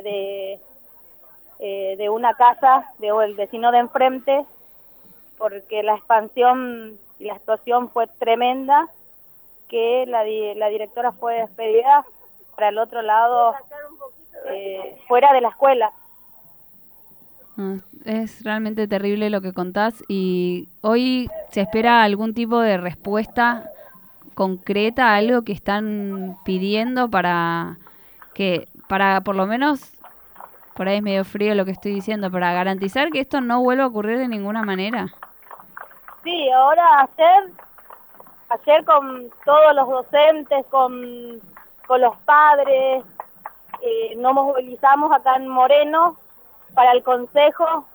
de una casa, el vecino de enfrente, porque la expansión y la explosión fue tremenda, que la directora fue despedida para el otro lado, fuera de la escuela. No, es realmente terrible lo que contás y hoy se espera algún tipo de respuesta concreta a algo que están pidiendo para por lo menos, por ahí es medio frío lo que estoy diciendo, para garantizar que esto no vuelva a ocurrir de ninguna manera. Sí, ahora ayer con todos los docentes, con los padres, nos movilizamos acá en Moreno para el consejo,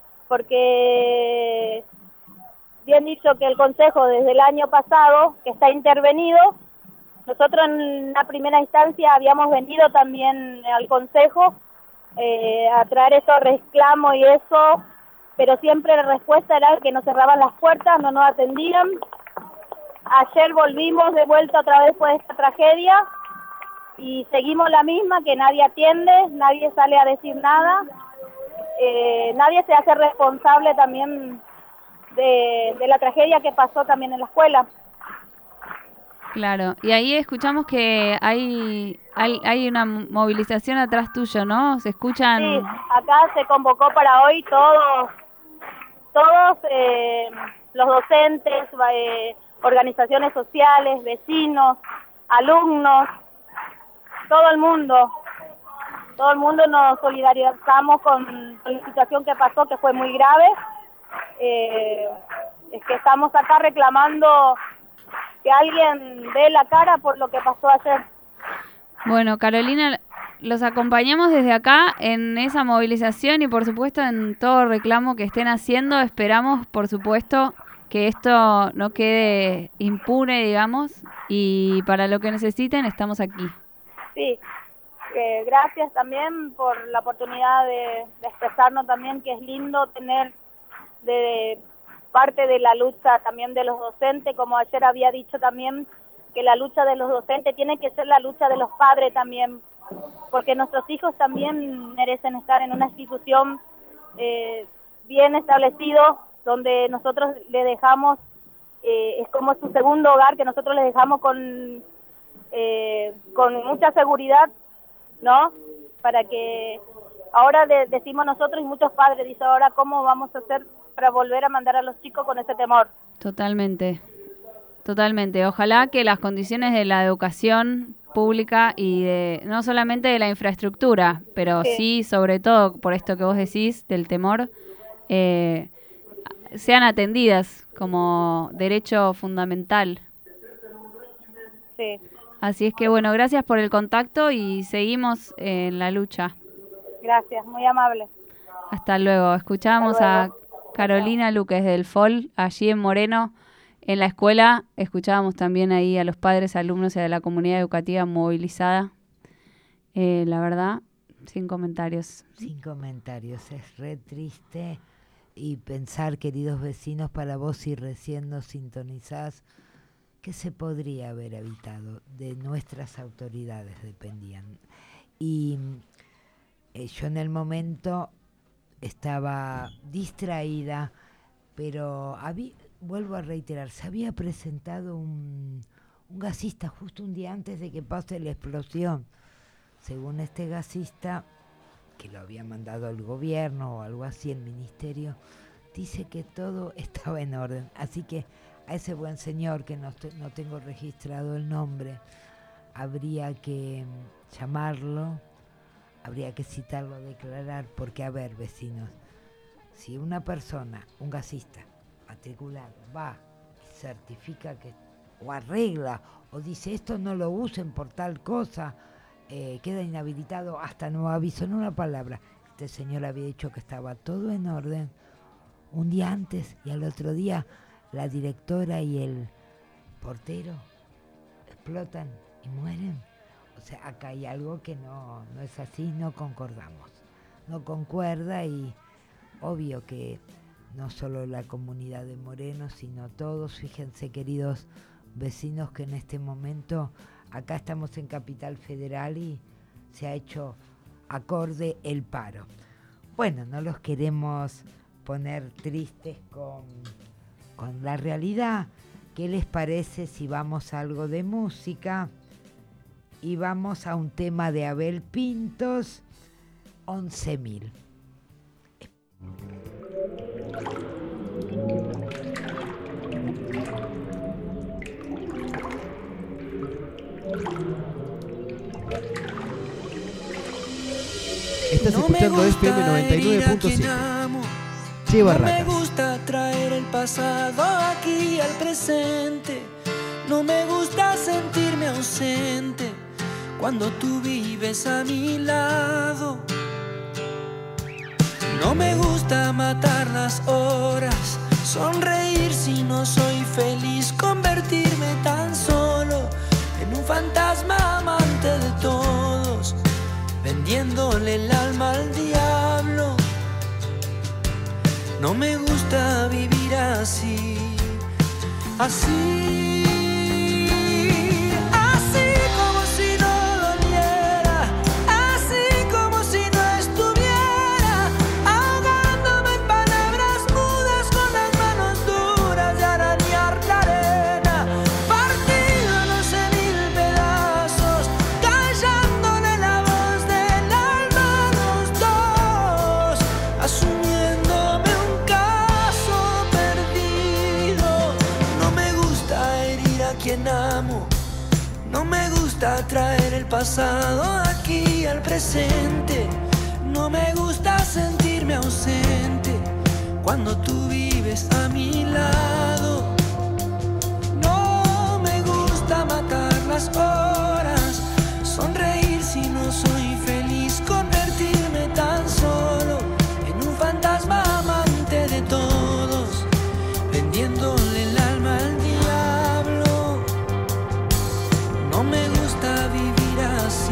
porque bien dicho que el consejo desde el año pasado, que está intervenido, nosotros en la primera instancia habíamos venido también al consejo a traer esos reclamos y eso, pero siempre la respuesta era que nos cerraban las puertas, no nos atendían. Ayer volvimos de vuelta otra vez por esta tragedia y seguimos la misma, que nadie atiende, nadie sale a decir nada, nadie se hace responsable también de la tragedia que pasó también en la escuela. Claro, y ahí escuchamos que hay una movilización atrás tuyo, ¿no? Se escuchan... Sí, acá se convocó para hoy todos los docentes, organizaciones sociales, vecinos, alumnos, todo el mundo nos solidarizamos con la situación que pasó, que fue muy grave. Es que estamos acá reclamando que alguien dé la cara por lo que pasó ayer. Bueno, Carolina, los acompañamos desde acá en esa movilización y por supuesto en todo reclamo que estén haciendo. Esperamos, por supuesto, que esto no quede impune, digamos, y para lo que necesiten estamos aquí. Sí, gracias también por la oportunidad de expresarnos también, que es lindo tener de parte de la lucha también de los docentes, como ayer había dicho también, que la lucha de los docentes tiene que ser la lucha de los padres también, porque nuestros hijos también merecen estar en una institución bien establecido, donde nosotros le dejamos, es como su segundo hogar, que nosotros les dejamos con mucha seguridad, ¿no? Para que ahora decimos nosotros y muchos padres dicen ahora cómo vamos a hacer para volver a mandar a los chicos con ese temor. Totalmente. Ojalá que las condiciones de la educación pública y no solamente de la infraestructura, pero sí, sobre todo por esto que vos decís del temor, sean atendidas como derecho fundamental. Sí. Así es que bueno, gracias por el contacto y seguimos en la lucha. Gracias, muy amable. Hasta luego. Escuchábamos a Carolina Luques del FOL, allí en Moreno, en la escuela. Escuchábamos también ahí a los padres, alumnos y a la comunidad educativa movilizada. La verdad, sin comentarios. Sin comentarios, es re triste. Y pensar, queridos vecinos, para vos si recién nos sintonizás, que se podría haber evitado, de nuestras autoridades dependían. Y yo en el momento estaba distraída, pero vuelvo a reiterar, se había presentado un gasista justo un día antes de que pase la explosión. Según este gasista, que lo había mandado el gobierno o algo así, el ministerio, dice que todo estaba en orden. Así que a ese buen señor, que no tengo registrado el nombre, habría que llamarlo, habría que citarlo a declarar, porque a ver, vecinos, si una persona, un gasista matriculado, va y certifica que, o arregla, o dice esto no lo usen por tal cosa, queda inhabilitado hasta nuevo aviso, en una palabra. Este señor había dicho que estaba todo en orden un día antes y al otro día la directora y el portero explotan y mueren. O sea, acá hay algo que no es así, no concordamos. No concuerda y obvio que no solo la comunidad de Moreno, sino todos. Fíjense, queridos vecinos, que en este momento acá estamos en Capital Federal y se ha hecho acorde el paro. Bueno, no los queremos poner tristes con la realidad. ¿Qué les parece si vamos a algo de música? Y vamos a un tema de Abel Pintos, 11.000. Estás escuchando FM 99.7. Che Barracas. No me gusta traer el pasado aquí al presente. No me gusta sentirme ausente cuando tú vives a mi lado. No me gusta matar las horas, sonreír si no soy feliz, convertirme tan solo en un fantasma amante de todos, vendiéndole el alma al diablo. No me gusta vivir así, así, así como si no doliera, así como si no estuviera, ahogándome en palabras mudas con las manos duras de arañar la arena, partiéndonos en mil pedazos, callándole la voz del alma a los dos, asumiéndome un caso perdido. No me gusta herir a quien amo, no me gusta traer el pasado aquí al presente, no me gusta sentirme ausente cuando tú vives a mi lado. No me gusta matar las horas, sonreír si no soy feliz, convertirme tan solo en un fantasma amante de todos, vendiéndole el alma al diablo. No me gusta vivir así.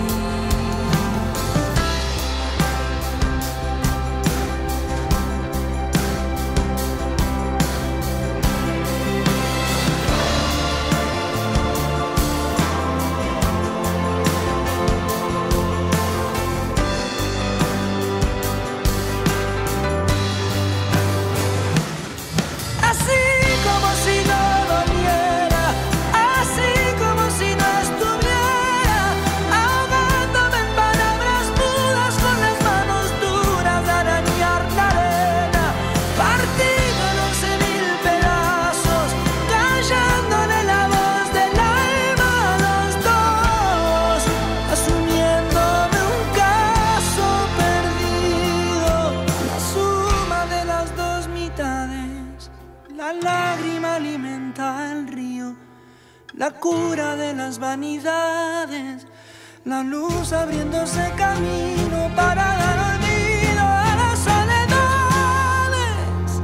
Así como si no doliera, así como si no estuviera, ahogándome en palabras mudas con las manos duras de arañar la arena, partiéndonos en mil pedazos, callándole la voz del alma a los dos, asumiéndome un caso perdido, la suma de las dos mitades. La lágrima alimenta el río, la cura de las vanidades, la luz abriéndose camino para dar olvido a las soledades.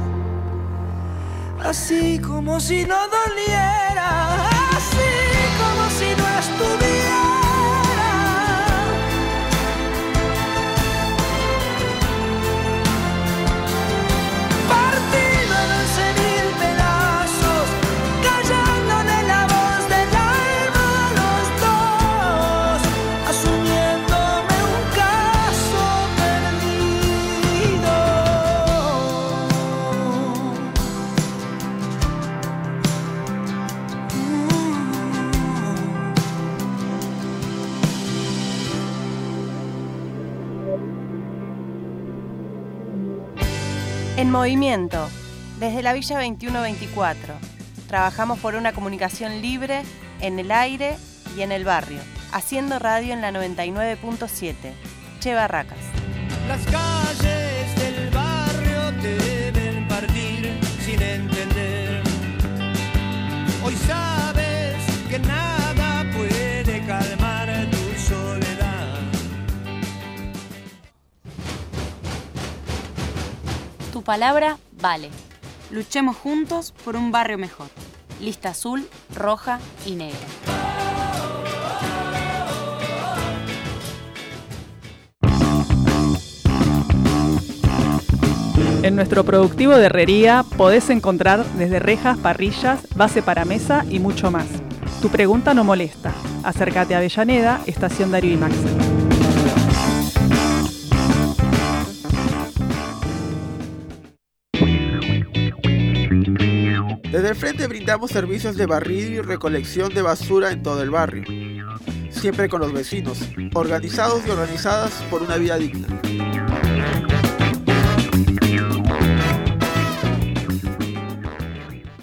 Así como si no doliera, así como si no estuviera, partiéndonos en mil pedazos, callándole la voz del alma a los dos, asumiéndome un caso perdido. En movimiento, desde la Villa 2124. Trabajamos por una comunicación libre en el aire y en el barrio, haciendo radio en la 99.7. Che Barracas. Las calles del barrio te deben partir sin entender. Hoy sabes que nada puede calmar tu soledad. Tu palabra vale. Luchemos juntos por un barrio mejor. Lista azul, roja y negra. En nuestro productivo de herrería podés encontrar desde rejas, parrillas, base para mesa y mucho más. Tu pregunta no molesta. Acércate a Avellaneda, Estación Darío y Max. Desde el frente brindamos servicios de barrido y recolección de basura en todo el barrio. Siempre con los vecinos, organizados y organizadas por una vida digna.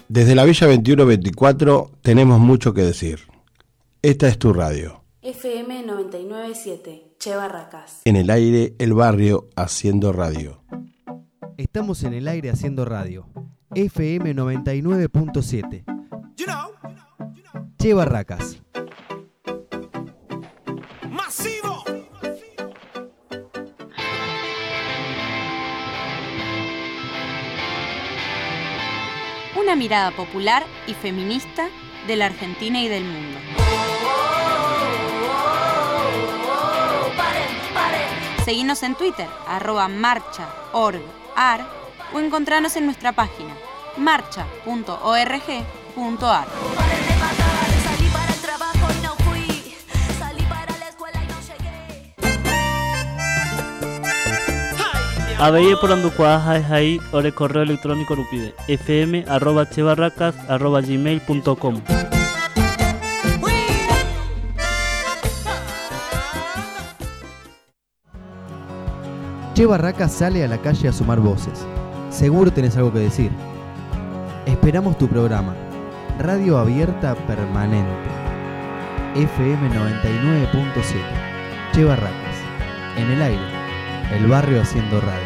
Desde la Villa 2124 tenemos mucho que decir. Esta es tu radio. FM 997, Che Barracas. En el aire, el barrio haciendo radio. Estamos en el aire haciendo radio. FM 99.7. Che Barracas. ¡Masivo! Una mirada popular y feminista de la Argentina y del mundo. Seguinos en Twitter, @marcha.org.ar o encontranos en nuestra página, marcha.org.ar. Aveille por anducuadas ahí o el correo electrónico rupide fm@chebarracas@gmail.com. Che Barracas sale a la calle a sumar voces. Seguro tenés algo que decir. Esperamos tu programa. Radio abierta permanente. FM 99.7. Che Barracas. En el aire. El barrio haciendo radio.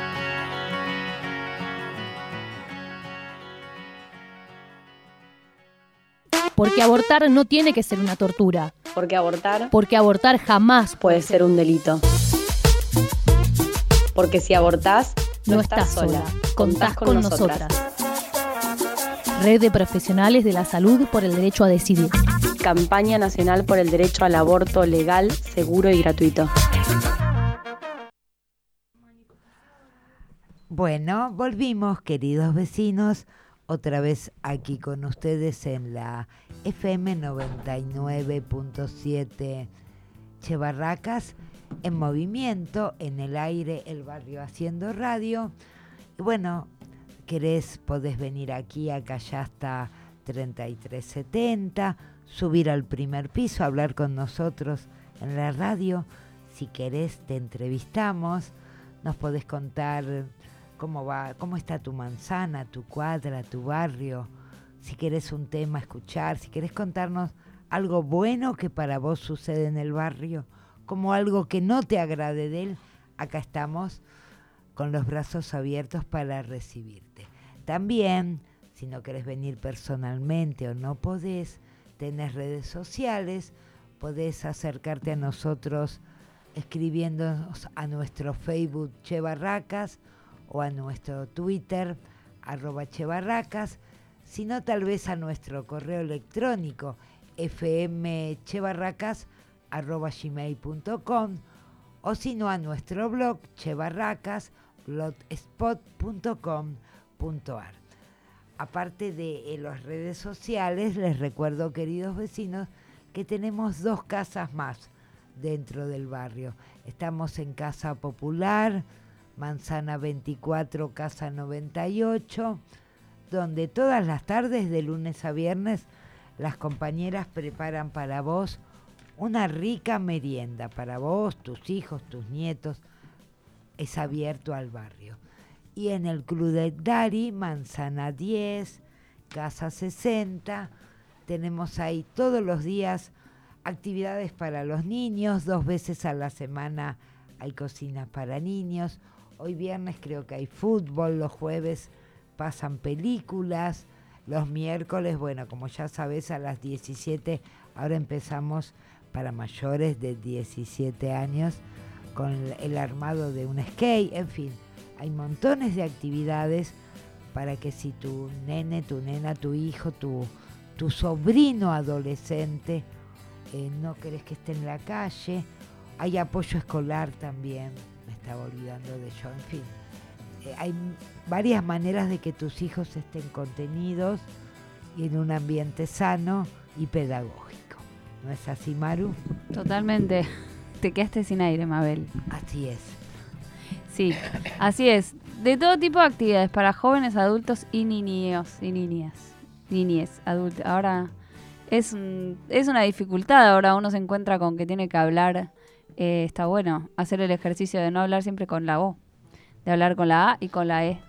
Porque abortar no tiene que ser una tortura. Porque abortar Porque abortar jamás puede ser un delito. Porque si abortás, No estás sola. Contás con nosotras. Red de Profesionales de la Salud por el Derecho a Decidir. Campaña Nacional por el Derecho al Aborto Legal, Seguro y Gratuito. Bueno, volvimos, queridos vecinos, otra vez aquí con ustedes en la FM 99.7 Che Barracas, en movimiento, en el aire, el barrio haciendo radio. Y bueno, podés venir aquí, acá ya está 3370, subir al primer piso, hablar con nosotros en la radio. Si querés, te entrevistamos, nos podés contar cómo va, cómo está tu manzana, tu cuadra, tu barrio. Si querés un tema escuchar, si querés contarnos algo bueno que para vos sucede en el barrio, como algo que no te agrade de él, acá estamos con los brazos abiertos para recibirte. También, si no querés venir personalmente o no podés, tenés redes sociales, podés acercarte a nosotros escribiéndonos a nuestro Facebook Che Barracas o a nuestro Twitter @Che Barracas, sino tal vez a nuestro correo electrónico fmchebarracas@gmail.com o sino a nuestro blog chebarracas.blogspot.com.ar. Aparte de las redes sociales, les recuerdo, queridos vecinos, que tenemos 2 casas más dentro del barrio. Estamos en Casa Popular, Manzana 24, Casa 98, donde todas las tardes, de lunes a viernes, las compañeras preparan para vos una rica merienda, para vos, tus hijos, tus nietos. Es abierto al barrio. Y en el Club de Dari, Manzana 10, Casa 60, tenemos ahí todos los días actividades para los niños, 2 veces a la semana hay cocinas para niños. Hoy viernes creo que hay fútbol, los jueves pasan películas, los miércoles, bueno, como ya sabes, a las 17, ahora empezamos para mayores de 17 años con el armado de un skate, en fin, hay montones de actividades para que si tu nene, tu nena, tu hijo, tu sobrino adolescente no querés que esté en la calle, hay apoyo escolar también, me estaba olvidando de ello, en fin. Hay varias maneras de que tus hijos estén contenidos y en un ambiente sano y pedagógico. ¿No es así, Maru? Totalmente. Te quedaste sin aire, Mabel. Así es. Sí, así es. De todo tipo de actividades para jóvenes, adultos y niños y niñas. Niñez, adultos. Ahora es una dificultad. Ahora uno se encuentra con que tiene que hablar. Está bueno hacer el ejercicio de no hablar siempre con la O. De hablar con la A y con la E.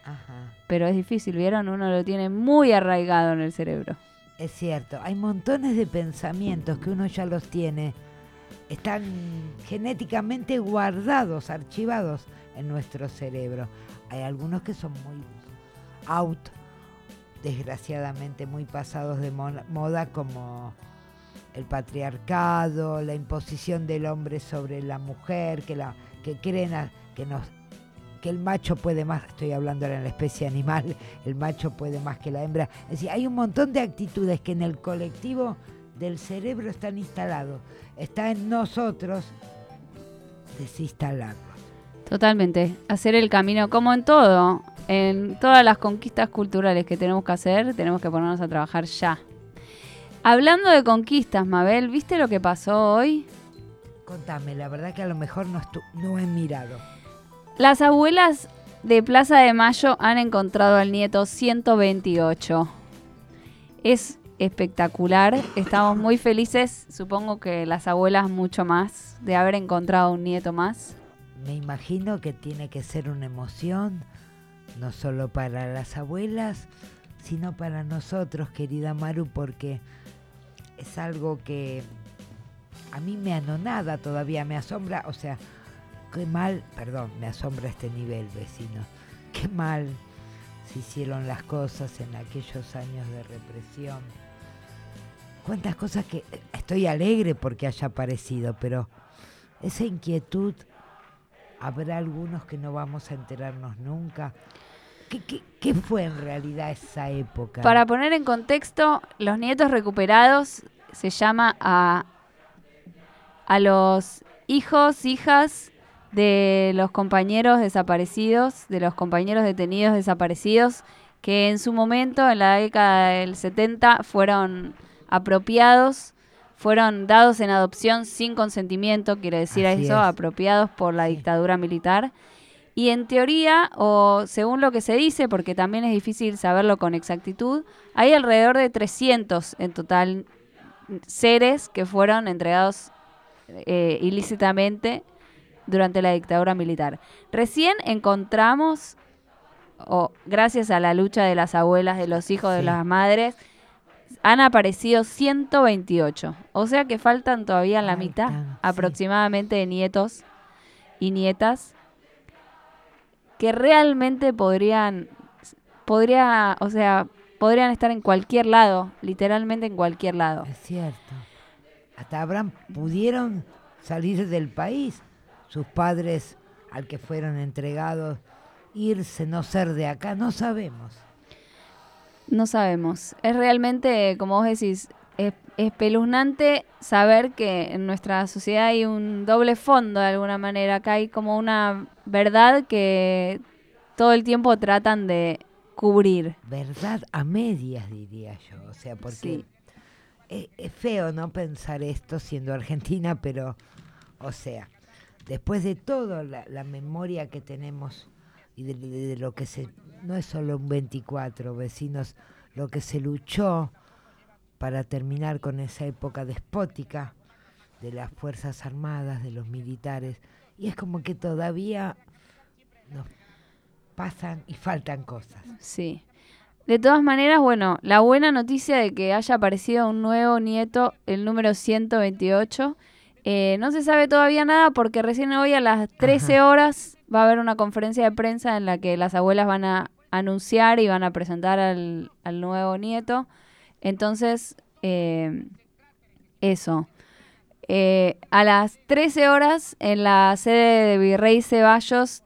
Ajá. Pero es difícil, ¿vieron? Uno lo tiene muy arraigado en el cerebro. Es cierto, hay montones de pensamientos que uno ya los tiene, están genéticamente guardados, archivados en nuestro cerebro. Hay algunos que son muy out, desgraciadamente muy pasados de moda, como el patriarcado, la imposición del hombre sobre la mujer, que creen que el macho puede más, estoy hablando ahora en la especie animal, el macho puede más que la hembra. Es decir, hay un montón de actitudes que en el colectivo del cerebro están instalados. Está en nosotros desinstalarlos. Totalmente. Hacer el camino, como en todo, en todas las conquistas culturales que tenemos que hacer, tenemos que ponernos a trabajar ya. Hablando de conquistas, Mabel, ¿viste lo que pasó hoy? Contame, la verdad que a lo mejor no he mirado. Las abuelas de Plaza de Mayo han encontrado al nieto 128. Es espectacular, estamos muy felices, supongo que las abuelas mucho más, de haber encontrado un nieto más. Me imagino que tiene que ser una emoción, no solo para las abuelas, sino para nosotros, querida Maru, porque es algo que a mí me anonada todavía, me asombra, o sea, qué mal, perdón, me asombra este nivel, vecinos, qué mal se hicieron las cosas en aquellos años de represión. Cuántas cosas que estoy alegre porque haya aparecido, pero esa inquietud, habrá algunos que no vamos a enterarnos nunca. ¿Qué fue en realidad esa época? Para poner en contexto, los nietos recuperados se llama a los hijos, hijas de los compañeros desaparecidos, de los compañeros detenidos desaparecidos, que en su momento, en la década del 70, fueron apropiados, fueron dados en adopción sin consentimiento, quiere decir Así eso, es. apropiados por la dictadura militar. Y en teoría, o según lo que se dice, porque también es difícil saberlo con exactitud, hay alrededor de 300 en total seres que fueron entregados ilícitamente durante la dictadura militar. Recién encontramos, gracias a la lucha de las abuelas, de los hijos, de las madres, han aparecido 128. O sea que faltan todavía la mitad aproximadamente de nietos y nietas que realmente podrían estar en cualquier lado, literalmente en cualquier lado. Es cierto. Hasta pudieron salir del país, sus padres al que fueron entregados, irse, no ser de acá, no sabemos. No sabemos. Es realmente, como vos decís, espeluznante saber que en nuestra sociedad hay un doble fondo de alguna manera. Acá hay como una verdad que todo el tiempo tratan de cubrir. Verdad a medias, diría yo. O sea, porque es feo no pensar esto siendo argentina, pero, o sea, después de todo la memoria que tenemos y de lo que no es solo un 24, vecinos, lo que se luchó para terminar con esa época despótica de las Fuerzas Armadas, de los militares, y es como que todavía nos pasan y faltan cosas. Sí. De todas maneras, bueno, la buena noticia de que haya aparecido un nuevo nieto, el número 128, no se sabe todavía nada porque recién hoy a las 13 horas va a haber una conferencia de prensa en la que las abuelas van a anunciar y van a presentar al nuevo nieto. Entonces, eso. A las 13 horas en la sede de Virrey Ceballos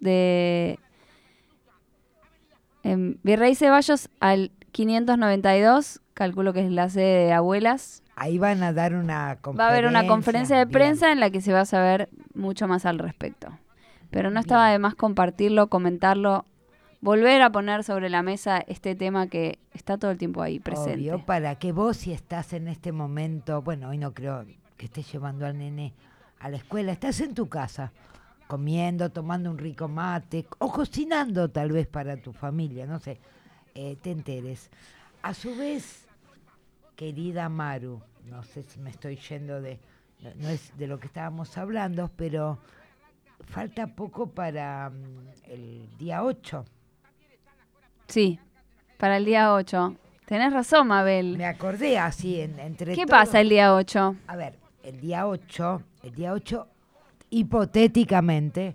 en Virrey Ceballos al 592, calculo que es la sede de abuelas. Ahí van a dar una conferencia. Va a haber una conferencia de prensa en la que se va a saber mucho más al respecto. Pero no estaba de más compartirlo, comentarlo, volver a poner sobre la mesa este tema que está todo el tiempo ahí presente. Obvio, para que vos, si estás en este momento, bueno, hoy no creo que estés llevando al nene a la escuela, estás en tu casa, comiendo, tomando un rico mate, o cocinando tal vez para tu familia, no sé, te enteres. A su vez, querida Maru, no sé si me estoy yendo no es de lo que estábamos hablando, pero falta poco para el día 8. Sí, para el día 8. Tenés razón, Mabel. Me acordé así entre ¿Qué todos. pasa el día 8? A ver, el día 8, hipotéticamente,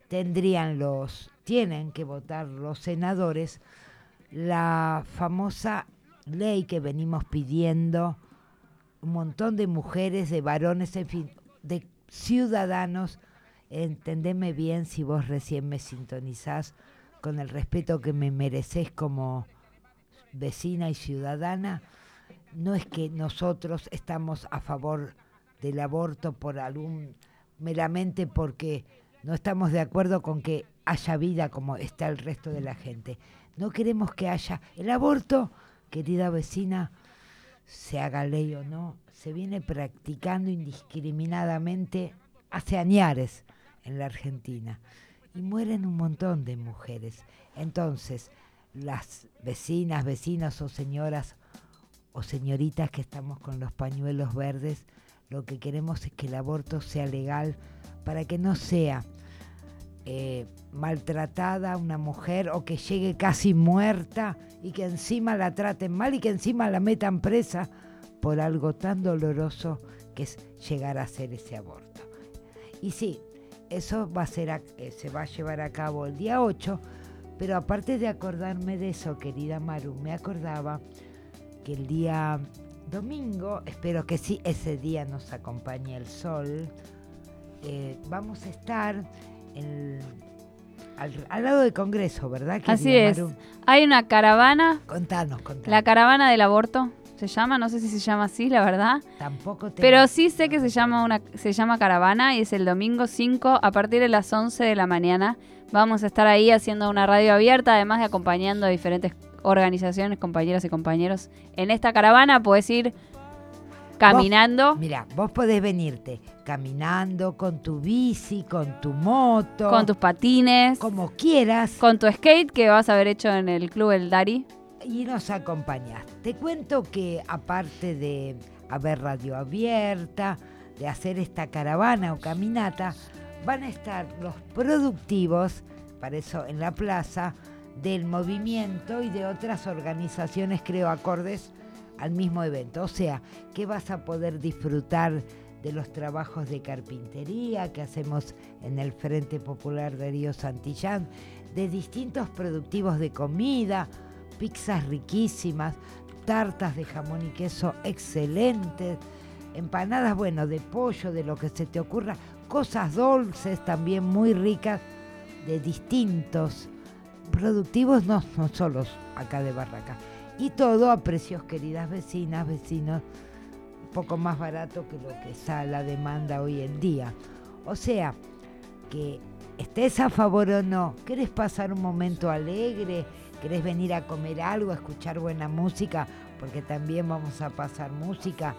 tienen que votar los senadores la famosa ley que venimos pidiendo un montón de mujeres, de varones, en fin, de ciudadanos. Entendeme bien si vos recién me sintonizás, con el respeto que me mereces como vecina y ciudadana. No es que nosotros estamos a favor del aborto meramente porque no estamos de acuerdo con que haya vida como está el resto de la gente. No queremos que haya el aborto, querida vecina, se haga ley o no, se viene practicando indiscriminadamente hace añares en la Argentina y mueren un montón de mujeres. Entonces, las vecinas, vecinos o señoras o señoritas que estamos con los pañuelos verdes, lo que queremos es que el aborto sea legal para que no sea maltratada una mujer o que llegue casi muerta y que encima la traten mal y que encima la metan presa por algo tan doloroso que es llegar a hacer ese aborto. Y sí, eso se va a llevar a cabo el día 8, pero aparte de acordarme de eso, querida Maru, me acordaba que el día domingo, espero que sí, ese día nos acompañe el sol, vamos a estar al lado del Congreso, ¿verdad? Así es. Maru? Hay una caravana. Contanos. La caravana del aborto se llama, no sé si se llama así, la verdad. Tampoco pero sí sé que se llama caravana y es el domingo 5 a partir de las 11 de la mañana. Vamos a estar ahí haciendo una radio abierta, además de acompañando a diferentes organizaciones, compañeras y compañeros. En esta caravana podés ir caminando. Vos podés venirte caminando, con tu bici, con tu moto. Con tus patines. Como quieras. Con tu skate que vas a haber hecho en el Club El Dari. Y nos acompañás. Te cuento que aparte de haber radio abierta, de hacer esta caravana o caminata, van a estar los productivos, para eso en la plaza, del movimiento y de otras organizaciones, creo, acordes al mismo evento. O sea, que vas a poder disfrutar de los trabajos de carpintería que hacemos en el Frente Popular de Río Santillán, de distintos productivos de comida, pizzas riquísimas, tartas de jamón y queso excelentes, empanadas, de pollo, de lo que se te ocurra, cosas dulces también muy ricas, de distintos productivos, no solo acá de Barracas. Y todo a precios, queridas vecinas, vecinos, un poco más barato que lo que está la demanda hoy en día. O sea, que estés a favor o no, ¿querés pasar un momento alegre? ¿Querés venir a comer algo, a escuchar buena música? Porque también vamos a pasar música,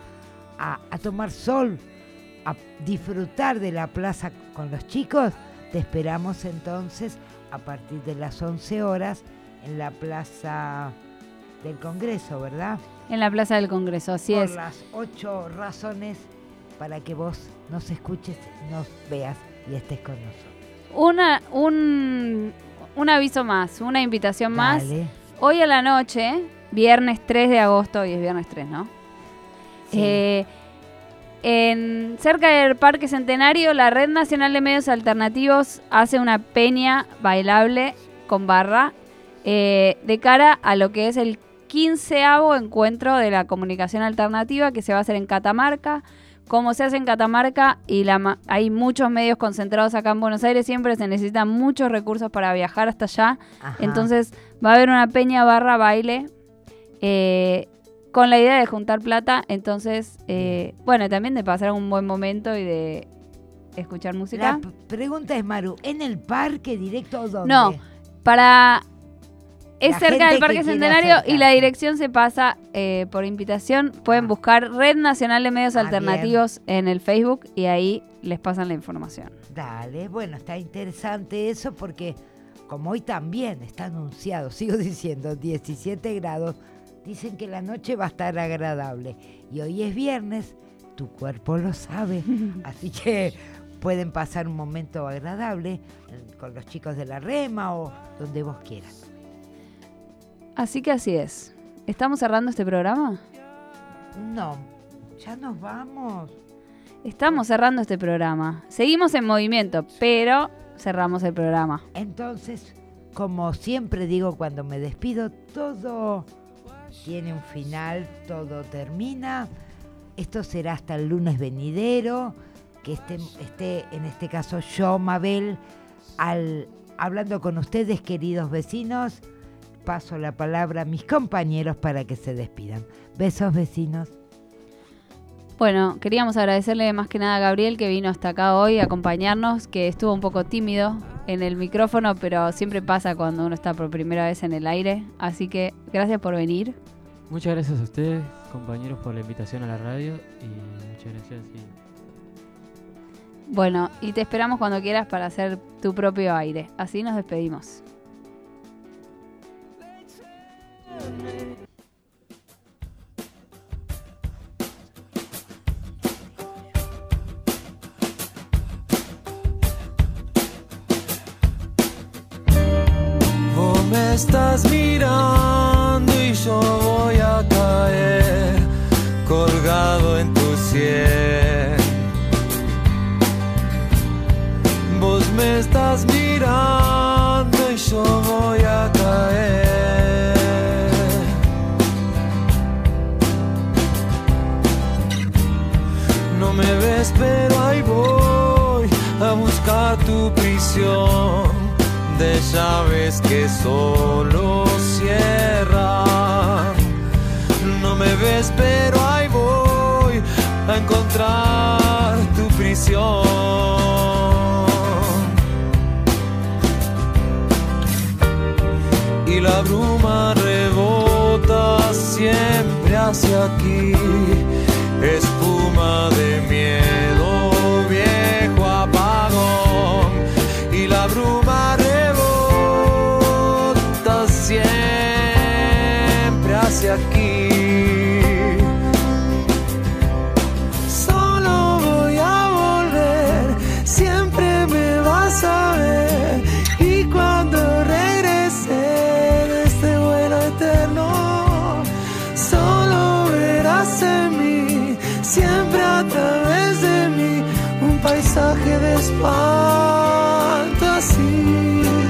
a tomar sol, a disfrutar de la plaza con los chicos. Te esperamos entonces a partir de las 11 horas en la Plaza del Congreso, ¿verdad? En la Plaza del Congreso, así es. Por las 8 razones para que vos nos escuches, nos veas y estés con nosotros. Un aviso más, una invitación más. Dale. Hoy a la noche, viernes 3 de agosto, hoy es viernes 3, ¿no? Sí. Cerca del Parque Centenario, la Red Nacional de Medios Alternativos hace una peña bailable con barra de cara a lo que es el 15º encuentro de la comunicación alternativa que se va a hacer en Catamarca. Como se hace en Catamarca y hay muchos medios concentrados acá en Buenos Aires, siempre se necesitan muchos recursos para viajar hasta allá. Ajá. Entonces va a haber una peña barra baile con la idea de juntar plata. Entonces, también de pasar un buen momento y de escuchar música. La pregunta es, Maru, ¿en el parque directo o dónde? No, es cerca del Parque Centenario y la dirección se pasa por invitación. Pueden buscar Red Nacional de Medios Alternativos en el Facebook y ahí les pasan la información. Dale, está interesante eso porque como hoy también está anunciado, sigo diciendo, 17 grados, dicen que la noche va a estar agradable. Y hoy es viernes, tu cuerpo lo sabe, así que pueden pasar un momento agradable con los chicos de la Rema o donde vos quieras. Así que así es. ¿Estamos cerrando este programa? No, ya nos vamos. Estamos cerrando este programa. Seguimos en movimiento, pero cerramos el programa. Entonces, como siempre digo cuando me despido, todo tiene un final, todo termina. Esto será hasta el lunes venidero, que esté en este caso yo, Mabel, hablando con ustedes, queridos vecinos. Paso la palabra a mis compañeros para que se despidan. Besos, vecinos. Bueno, queríamos agradecerle más que nada a Gabriel, que vino hasta acá hoy a acompañarnos, que estuvo un poco tímido en el micrófono, pero siempre pasa cuando uno está por primera vez en el aire. Así que gracias por venir. Muchas gracias a ustedes, compañeros, por la invitación a la radio y muchas gracias. Bueno, y te esperamos cuando quieras para hacer tu propio aire. Así nos despedimos. Vos me estás mirando y yo voy a caer colgado en tu sien. Vos me estás mirando y yo voy a caer. No me ves, pero ahí voy a buscar tu prisión de llaves que solo cierran. No me ves, pero ahí voy a encontrar tu prisión. Y la bruma rebota siempre hacia aquí, espuma de miedo, viejo apagón. Y la bruma rebota siempre hacia aquí. Solo voy a volver, siempre me vas a ver. Y cuando regrese de este vuelo eterno, solo verás en mí, siempre a través de mí, un paisaje de espanto así.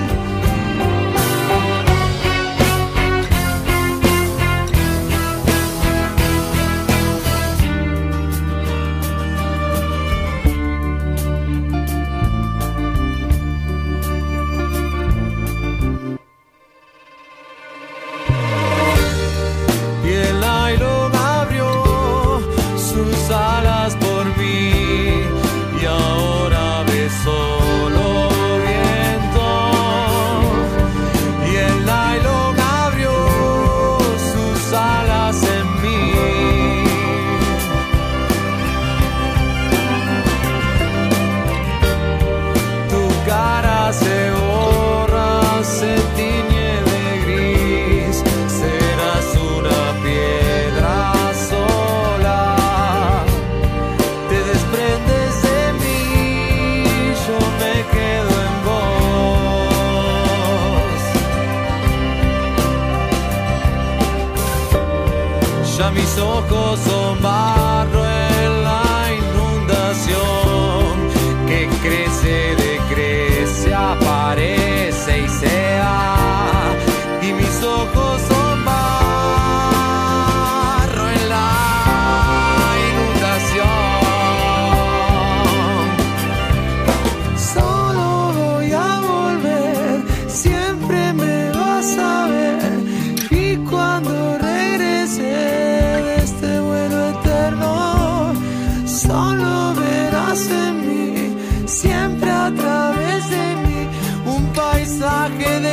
Mis ojos son barro en la inundación que crece, decrece, aparece y se va. Y mis ojos son barro en la inundación. Solo voy a volver, siempre me vas a ver. Y cuando regrese solo verás en mí, siempre a través de mí, un paisaje de